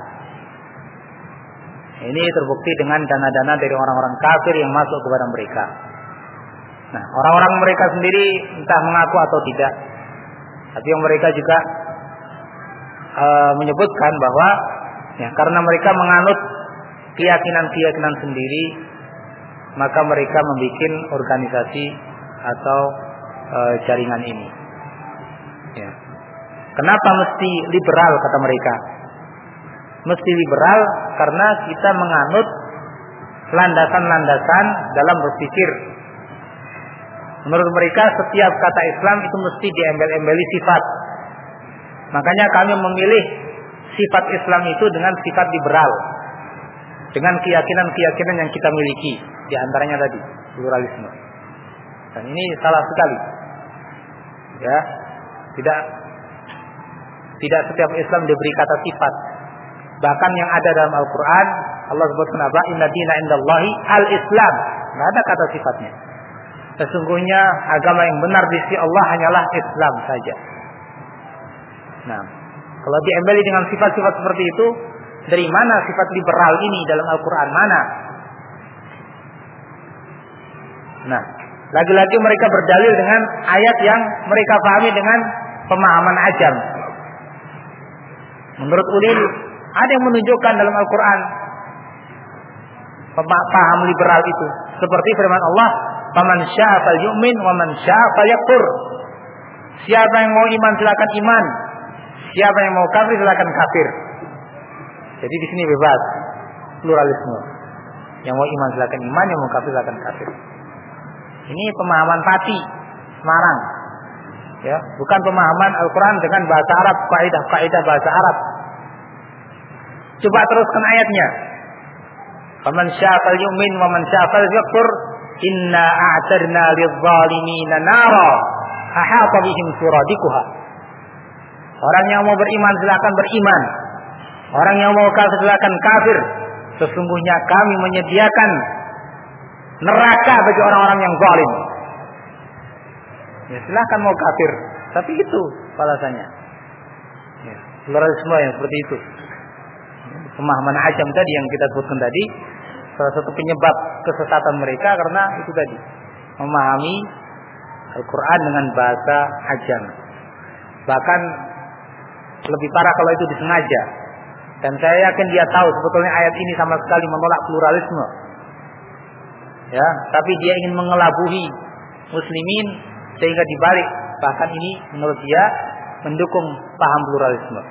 Ini terbukti dengan dana-dana dari orang-orang kafir yang masuk kepada mereka. Nah, orang-orang mereka sendiri entah mengaku atau tidak, tapi yang mereka juga menyebutkan bahwa ya karena mereka menganut keyakinan-keyakinan sendiri, maka mereka membuat organisasi atau jaringan ini. Ya. Kenapa mesti liberal kata mereka? Mesti liberal karena kita menganut landasan-landasan dalam berpikir. Menurut mereka setiap kata Islam itu mesti diembel-embeli sifat. Makanya kami memilih sifat Islam itu dengan sifat liberal, dengan keyakinan-keyakinan yang kita miliki, di antaranya tadi pluralisme. Dan ini salah sekali. Ya, tidak setiap Islam diberi kata sifat. Bahkan yang ada dalam Al-Quran, Allah sebutkan apa? Inna dina indallahi al-Islam. Tidak ada kata sifatnya. Sesungguhnya agama yang benar di sisi Allah hanyalah Islam saja. Nah, kalau diembeli dengan sifat-sifat seperti itu, dari mana sifat liberal ini dalam Al-Quran? Mana? Nah, lagi-lagi mereka berdalil dengan ayat yang mereka pahami dengan pemahaman ajam. Menurut ulil, ada yang menunjukkan dalam Al-Quran paham liberal itu. Seperti firman Allah, "Faman syaa'a falyu'min wa man syaa'a falyakfur." Siapa yang mau iman silakan iman, siapa yang mau kafir silakan kafir. Jadi di sini bebas, pluralisme. Yang mau iman silakan iman, yang mau kafir silakan kafir. Ini pemahaman Pati Semarang. Ya, bukan pemahaman Al-Quran dengan bahasa Arab, kaidah bahasa Arab. Coba teruskan ayatnya. Faman syaa'a falyu'min wa man syaa'a falyakfur. Inna a'tadna lidh-dhalimina nara ahata bihim suradiquha. Orang yang mau beriman silakan beriman. Orang yang mau kafir silakan kafir. Sesungguhnya kami menyediakan neraka bagi orang-orang yang zalim. Ya, silakan mau kafir, tapi itu balasannya. Ya, pluralisme yang seperti itu. Pemahaman ajam tadi yang kita sebutkan tadi, salah satu penyebab kesesatan mereka karena itu tadi, memahami Al-Quran dengan bahasa ajam. Bahkan lebih parah kalau itu disengaja. Dan saya yakin dia tahu sebetulnya ayat ini sama sekali menolak pluralisme. Ya, tapi dia ingin mengelabuhi muslimin sehingga dibalik. Bahkan ini menurut dia mendukung paham pluralisme.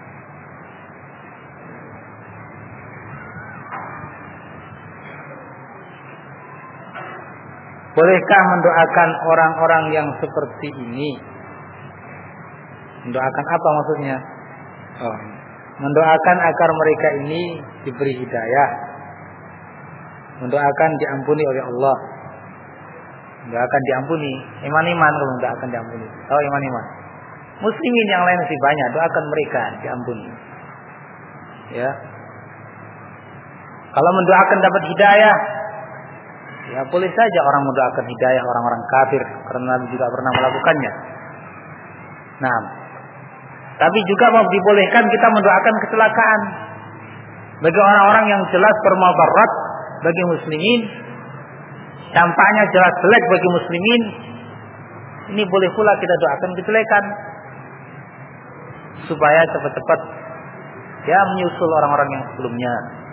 Bolehkah mendoakan orang-orang yang seperti ini? Mendoakan apa maksudnya? Mendoakan agar mereka ini diberi hidayah. Mendoakan diampuni oleh Allah. Mendoakan diampuni. Iman-iman kalau mendoakan diampuni. Tahu iman-iman? Muslimin yang lain masih banyak. Doakan mereka diampuni. Ya. Kalau mendoakan dapat hidayah, ya boleh saja orang mendoakan hidayah orang-orang kafir karena Nabi juga pernah melakukannya. Nah, tapi juga mau dibolehkan kita mendoakan kecelakaan bagi orang-orang yang jelas bermudarat bagi muslimin, dampaknya jelas jelek bagi muslimin. Ini boleh pula kita doakan kejelekan supaya cepat-cepat ya menyusul orang-orang yang sebelumnya.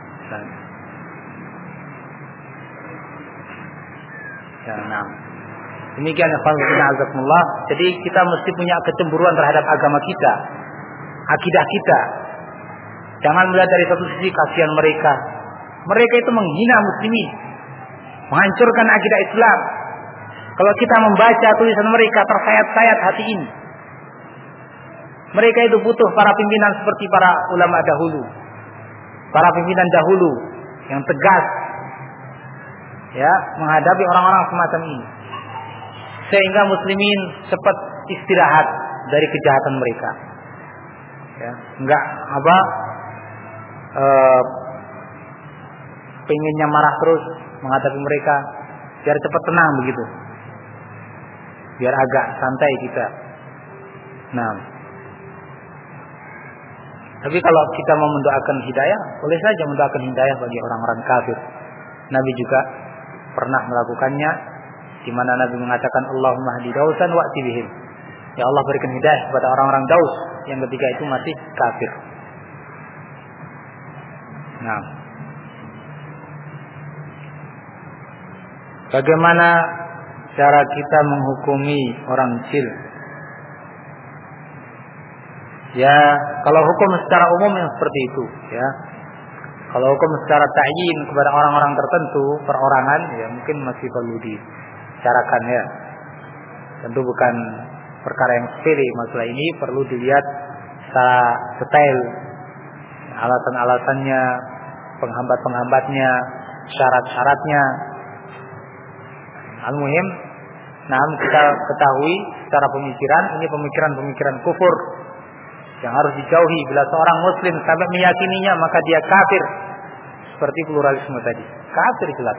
Nah, demikian ya azakumullah. Jadi kita mesti punya kecemburuan terhadap agama kita, akidah kita. Jangan melihat dari satu sisi kasihan mereka. Mereka itu menghina muslimin, menghancurkan akidah Islam. Kalau kita membaca tulisan mereka tersayat-sayat hati ini. Mereka itu butuh para pimpinan seperti para ulama dahulu, para pimpinan dahulu yang tegas ya menghadapi orang-orang semacam ini, sehingga muslimin cepat istirahat dari kejahatan mereka. Ya, enggak pengennya marah terus menghadapi mereka, biar cepat tenang begitu, biar agak santai kita. Nah, tapi kalau kita mau mendoakan hidayah, boleh saja mendoakan hidayah bagi orang-orang kafir. Nabi juga pernah melakukannya, di mana Nabi mengatakan Allahumma hdi dausan wa'ti bihim. Ya Allah, berikan hidayah kepada orang-orang Daus yang ketika itu masih kafir. Nah, bagaimana cara kita menghukumi orang Jil? Ya, kalau hukum secara umum yang seperti itu, ya. Kalau hukum secara ta'yin kepada orang-orang tertentu, perorangan, ya mungkin masih perlu dibicarakan ya. Tentu bukan perkara yang sepele, masalah ini perlu dilihat secara detail, alasan-alasannya, penghambat-penghambatnya, syarat-syaratnya. Al-muhim, nah kita ketahui secara pemikiran, ini pemikiran-pemikiran kufur yang harus dijauhi. Bila seorang muslim sampai meyakininya, maka dia kafir. Seperti pluralisme tadi, kafir jelas.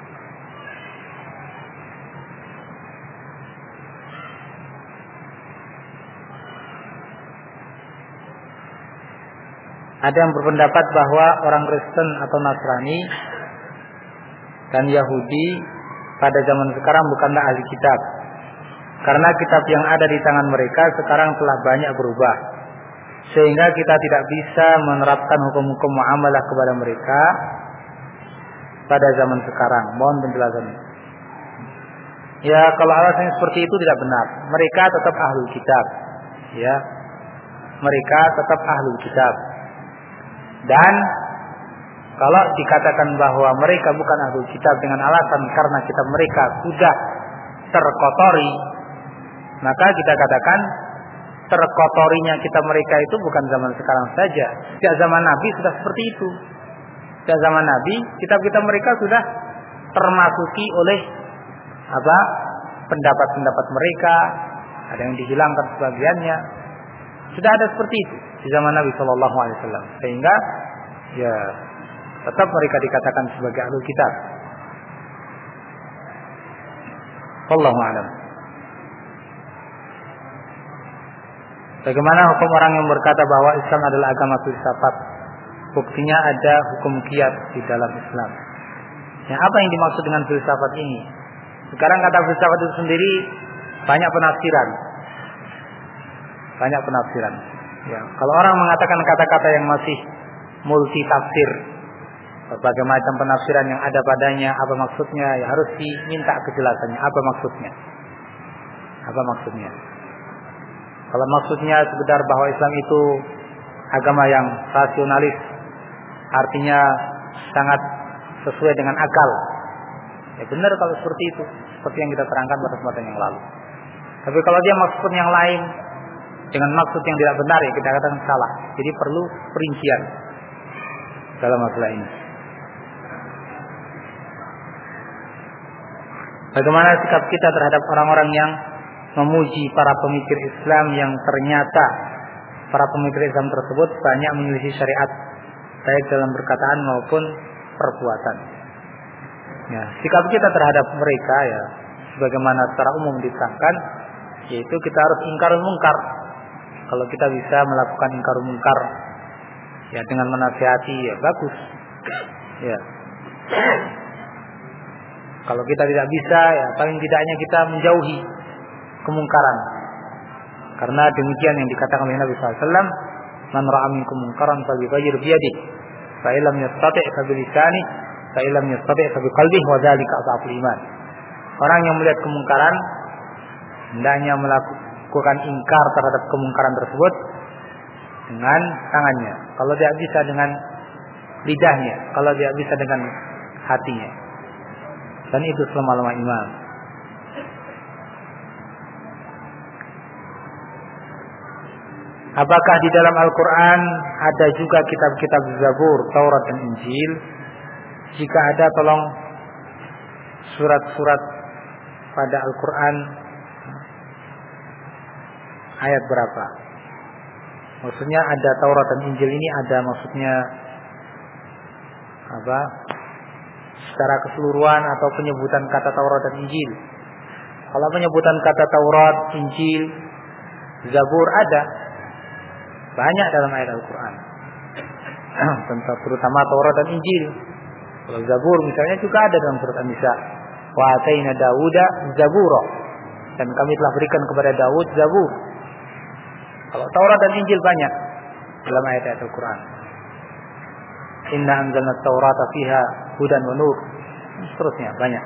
Ada yang berpendapat bahwa orang Kristen atau Nasrani dan Yahudi pada zaman sekarang bukanlah ahli kitab, karena kitab yang ada di tangan mereka sekarang telah banyak berubah, sehingga kita tidak bisa menerapkan hukum-hukum muamalah kepada mereka pada zaman sekarang. Mohon penjelasannya. Ya, kalau alasannya seperti itu tidak benar. Mereka tetap ahlul kitab, ya. Mereka tetap ahlul kitab. Dan kalau dikatakan bahwa mereka bukan ahlul kitab dengan alasan karena kitab mereka sudah terkotori, maka kita katakan terkotorinya kitab mereka itu bukan zaman sekarang saja. Sejak zaman Nabi sudah seperti itu. Sejak zaman Nabi, kitab-kitab mereka sudah termasuki oleh pendapat-pendapat mereka, ada yang dihilangkan sebagiannya. Sudah ada seperti itu di zaman Nabi Shallallahu Alaihi Wasallam, sehingga ya tetap mereka dikatakan sebagai ahlul kitab. Wallahu a'lam. Bagaimana hukum orang yang berkata bahwa Islam adalah agama filsafat? Buktinya ada hukum qiyas di dalam Islam. Ya, apa yang dimaksud dengan filsafat ini? Sekarang kata filsafat itu sendiri banyak penafsiran. Banyak penafsiran. Ya, kalau orang mengatakan kata-kata yang masih multi tafsir, berbagai macam penafsiran yang ada padanya, apa maksudnya? Ya harus diminta kejelasannya. Apa maksudnya? Apa maksudnya? Kalau maksudnya sekedar bahwa Islam itu agama yang rasionalis, artinya sangat sesuai dengan akal, ya benar kalau seperti itu, seperti yang kita terangkan pada kesempatan yang lalu. Tapi kalau dia maksud yang lain dengan maksud yang tidak benar, ya kita katakan salah. Jadi perlu perincian dalam masalah ini. Bagaimana sikap kita terhadap orang-orang yang memuji para pemikir Islam yang ternyata para pemikir Islam tersebut banyak menyelisih syariat, baik dalam perkataan maupun perbuatan. Ya, sikap kita terhadap mereka ya sebagaimana secara umum diterangkan, yaitu kita harus ingkarul mungkar. Kalau kita bisa melakukan ingkarul mungkar ya dengan menasihati, ya bagus. Ya. Kalau kita tidak bisa, ya paling tidaknya kita menjauhi kemungkaran. Karena demikian yang dikatakan oleh Nabi SAW, man ra'a minkum munkaran falyughayyir bi yadihi, fa illam yastati' fa bi lisanihi, fa illam yastati' fa bi qalbihi, wa dzalika adhaful iman. Orang yang melihat kemungkaran hendaknya melakukan ingkar terhadap kemungkaran tersebut dengan tangannya. Kalau tidak bisa dengan lidahnya, kalau tidak bisa dengan hatinya. Dan itu selama-lama iman. Apakah di dalam Al-Quran ada juga kitab-kitab Zabur, Taurat dan Injil? Jika ada, tolong surat-surat pada Al-Quran ayat berapa? Maksudnya ada Taurat dan Injil ini ada maksudnya apa? Secara keseluruhan atau penyebutan kata Taurat dan Injil? Kalau penyebutan kata Taurat, Injil, Zabur ada banyak dalam ayat Al-Quran, terutama Taurat dan Injil. Kalau Zabur misalnya juga ada dalam surat An-Nisa. Wa ataina Dauda Zabura, dan kami telah berikan kepada Daud Zabur. Kalau Taurat dan Injil banyak dalam ayat-ayat Al-Quran. Inna anzalna at-Taurata fiha hudan wa nur. Seterusnya banyak.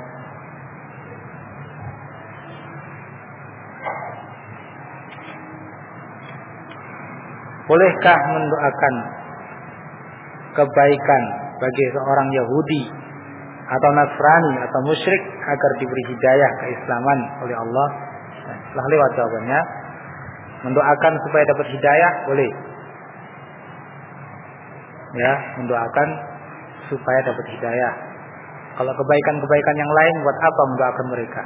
Bolehkah mendoakan kebaikan bagi seorang Yahudi atau Nasrani atau musyrik agar diberi hidayah keislaman oleh Allah? Setelah lewat jawabannya. Mendoakan supaya dapat hidayah boleh. Ya, mendoakan supaya dapat hidayah. Kalau kebaikan-kebaikan yang lain, buat apa mendoakan mereka?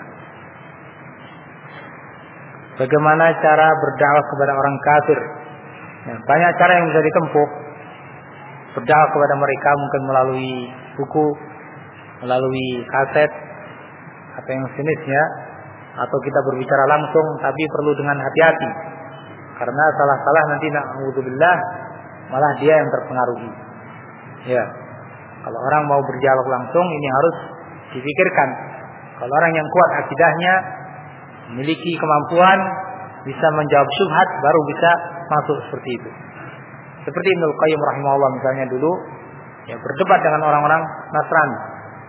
Bagaimana cara berdakwah kepada orang kafir? Ya, banyak cara yang bisa ditempuh. Berdakwah kepada mereka mungkin melalui buku, melalui kaset, atau yang sejenisnya, atau kita berbicara langsung, tapi perlu dengan hati-hati. Karena salah-salah nanti na'udzubillah malah dia yang terpengaruhi. Ya, kalau orang mau berdialog langsung ini harus dipikirkan. Kalau orang yang kuat akidahnya, memiliki kemampuan, bisa menjawab syubhat, baru bisa masuk seperti itu. Seperti Ibnu Qayyim rahimahullah misalnya dulu, ya berdebat dengan orang-orang Nasrani,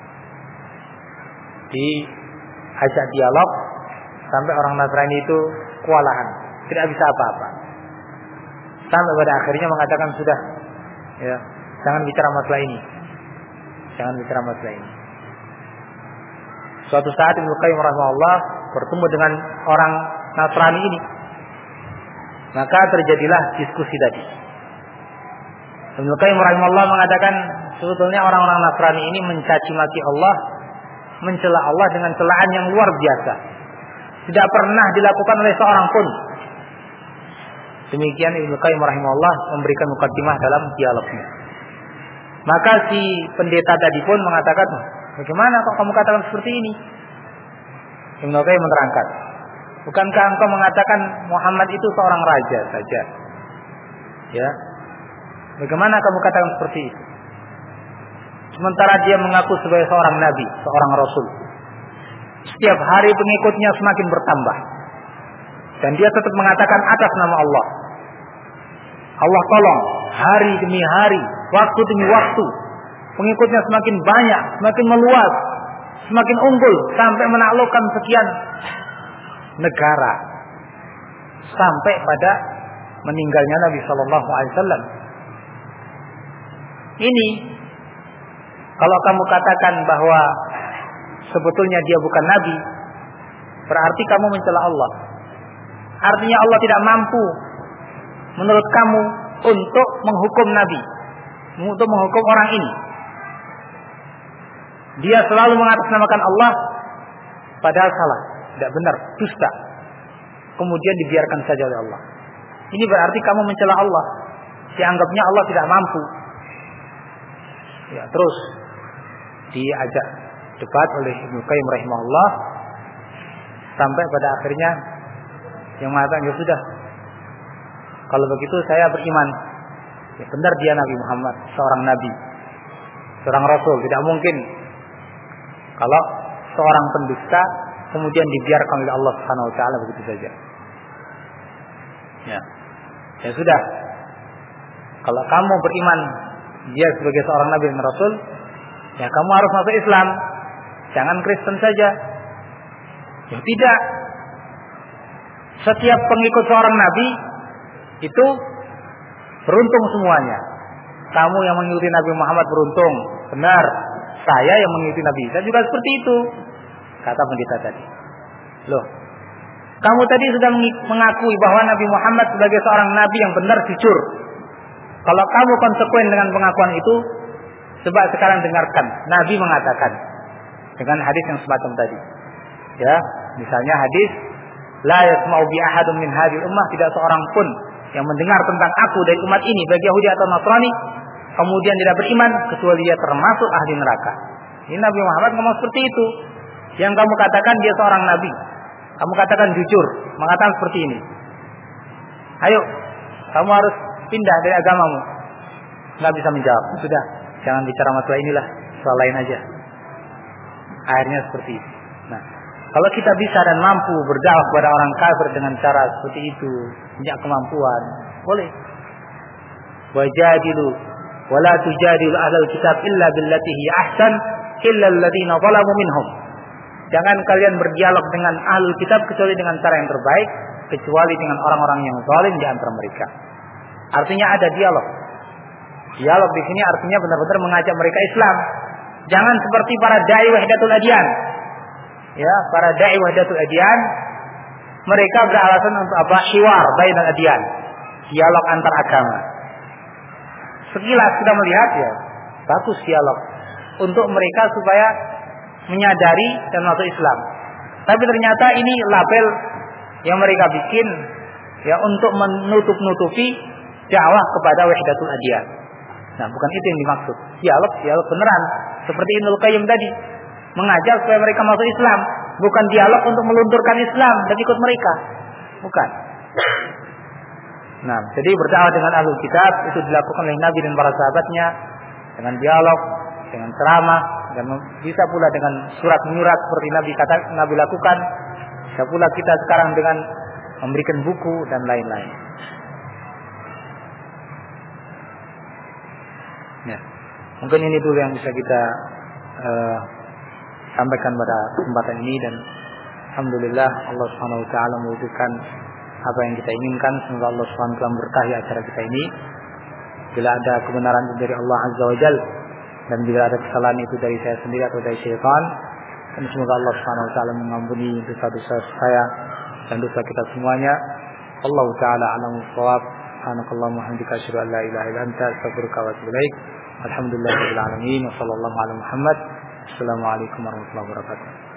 diajak dialog sampai orang Nasrani itu kewalahan, tidak bisa apa-apa. Sampai pada akhirnya mengatakan sudah, ya jangan bicara masalah ini, jangan bicara masalah ini. Suatu saat Ibnu Qayyim rahimahullah bertemu dengan orang Nasrani ini, maka terjadilah diskusi tadi. Ibnu Qayyim rahimahullah mengatakan sebetulnya orang-orang Nasrani ini mencaci maki Allah, mencela Allah dengan celaan yang luar biasa, tidak pernah dilakukan oleh seorang pun. Demikian Ibnu Qayyim rahimahullah memberikan mukaddimah dalam dialognya. Maka si pendeta tadi pun mengatakan, bagaimana kok kamu katakan seperti ini? Ibnu Qayyim menerangkan, bukankah engkau mengatakan Muhammad itu seorang raja saja? Ya, bagaimana kamu katakan seperti itu? Sementara dia mengaku sebagai seorang nabi, seorang rasul. Setiap hari pengikutnya semakin bertambah, dan dia tetap mengatakan atas nama Allah. Allah tolong, hari demi hari, waktu demi waktu, pengikutnya semakin banyak, semakin meluas, semakin unggul, sampai menaklukkan sekian negara, sampai pada meninggalnya Nabi Sallallahu Alaihi Wasallam. Ini, kalau kamu katakan bahwa sebetulnya dia bukan Nabi, berarti kamu mencela Allah. Artinya Allah tidak mampu menurut kamu untuk menghukum Nabi, untuk menghukum orang ini. Dia selalu mengatasnamakan Allah, padahal salah, tidak benar, dusta. Kemudian dibiarkan saja oleh Allah. Ini berarti kamu mencela Allah, dianggapnya Allah tidak mampu. Ya, terus diajak debat oleh Ibnu Qayyim rahimahullah, sampai pada akhirnya yang mengatakan, ya sudah, kalau begitu saya beriman, ya benar dia Nabi Muhammad, seorang nabi, seorang rasul. Tidak mungkin kalau seorang pendusta kemudian dibiarkan oleh Allah Subhanahu wa taala begitu saja. Ya sudah, kalau kamu beriman dia sebagai seorang nabi dan rasul, ya kamu harus masuk Islam, jangan Kristen saja. Ya tidak, setiap pengikut seorang nabi itu beruntung semuanya. Kamu yang mengikuti Nabi Muhammad beruntung, benar. Saya yang mengikuti Nabi Isa juga seperti itu, kata pendeta tadi. Loh, Kamu tadi sudah mengakui bahwa Nabi Muhammad sebagai seorang nabi yang benar jujur. Kalau kamu konsekuen dengan pengakuan itu, coba sekarang dengarkan Nabi mengatakan dengan hadis yang semacam tadi. Ya, misalnya hadis la yasma'u bi ahadun min hadhihi ummah, tidak seorang pun yang mendengar tentang aku dari umat ini, baik Yahudi atau Nasrani, kemudian tidak beriman kecuali dia termasuk ahli neraka. Ini Nabi Muhammad ngomong seperti itu. Yang kamu katakan dia seorang nabi, kamu katakan jujur, mengatakan seperti ini. Ayo, kamu harus pindah dari agamamu. Nggak bisa menjawab. Sudah, jangan bicara masalah inilah, soal lain aja. Akhirnya seperti itu. Nah, kalau kita bisa dan mampu berdakwah kepada orang kafir dengan cara seperti itu, punya kemampuan, boleh. Wajadilu wala tujadilu ahlal kitab illa billati hi ahsan illa alladziina zalamu minhum. Jangan kalian berdialog dengan ahlul kitab kecuali dengan cara yang terbaik, kecuali dengan orang-orang yang zalim di antara mereka. Artinya ada dialog. Dialog di sini artinya benar-benar mengajak mereka Islam. Jangan seperti para dai wahdatul adyan. Ya, para dai wahdatul adyan, mereka beralasan untuk apa? Hiwar bainal adyan. Dialog antar agama. Sekilas kita melihat ya, bagus dialog untuk mereka supaya menyadari dan masuk Islam. Tapi ternyata ini label yang mereka bikin ya untuk menutup-nutupi dakwah kepada wahdatul adyan. Nah, bukan itu yang dimaksud. Dialog beneran seperti Ibnul Qayyim tadi, mengajak supaya mereka masuk Islam, bukan dialog untuk melunturkan Islam dan ikut mereka. Bukan. Nah, jadi berdakwah dengan ahlul kitab itu dilakukan oleh Nabi dan para sahabatnya dengan dialog, dengan ceramah, dan bisa pula dengan surat menyurat seperti Nabi lakukan. Bisa pula kita sekarang dengan memberikan buku dan lain-lain. Ya, mungkin ini dulu yang bisa kita sampaikan pada kesempatan ini, dan alhamdulillah Allah Subhanahu wa taala mewujudkan apa yang kita inginkan. Semoga Allah Subhanahu wa taala memberkahi acara kita ini. Bila ada kebenaran itu dari Allah Azza wa Jalla, dan bila ada kesalahan itu dari saya sendiri atau dari syaitan, dan semoga Allah Subhanahu wa taala mengampuni dosa-dosa saya dan dosa kita semuanya. Allah taala a'lamu bissawab. Subhanakallahumma wa bihamdika asyhadu an la ilaha illa anta astaghfiruka wa atubu ilaik. Alhamdulillahirabbil alamin wa sallallahu ala Muhammad. Assalamualaikum warahmatullahi wabarakatuh.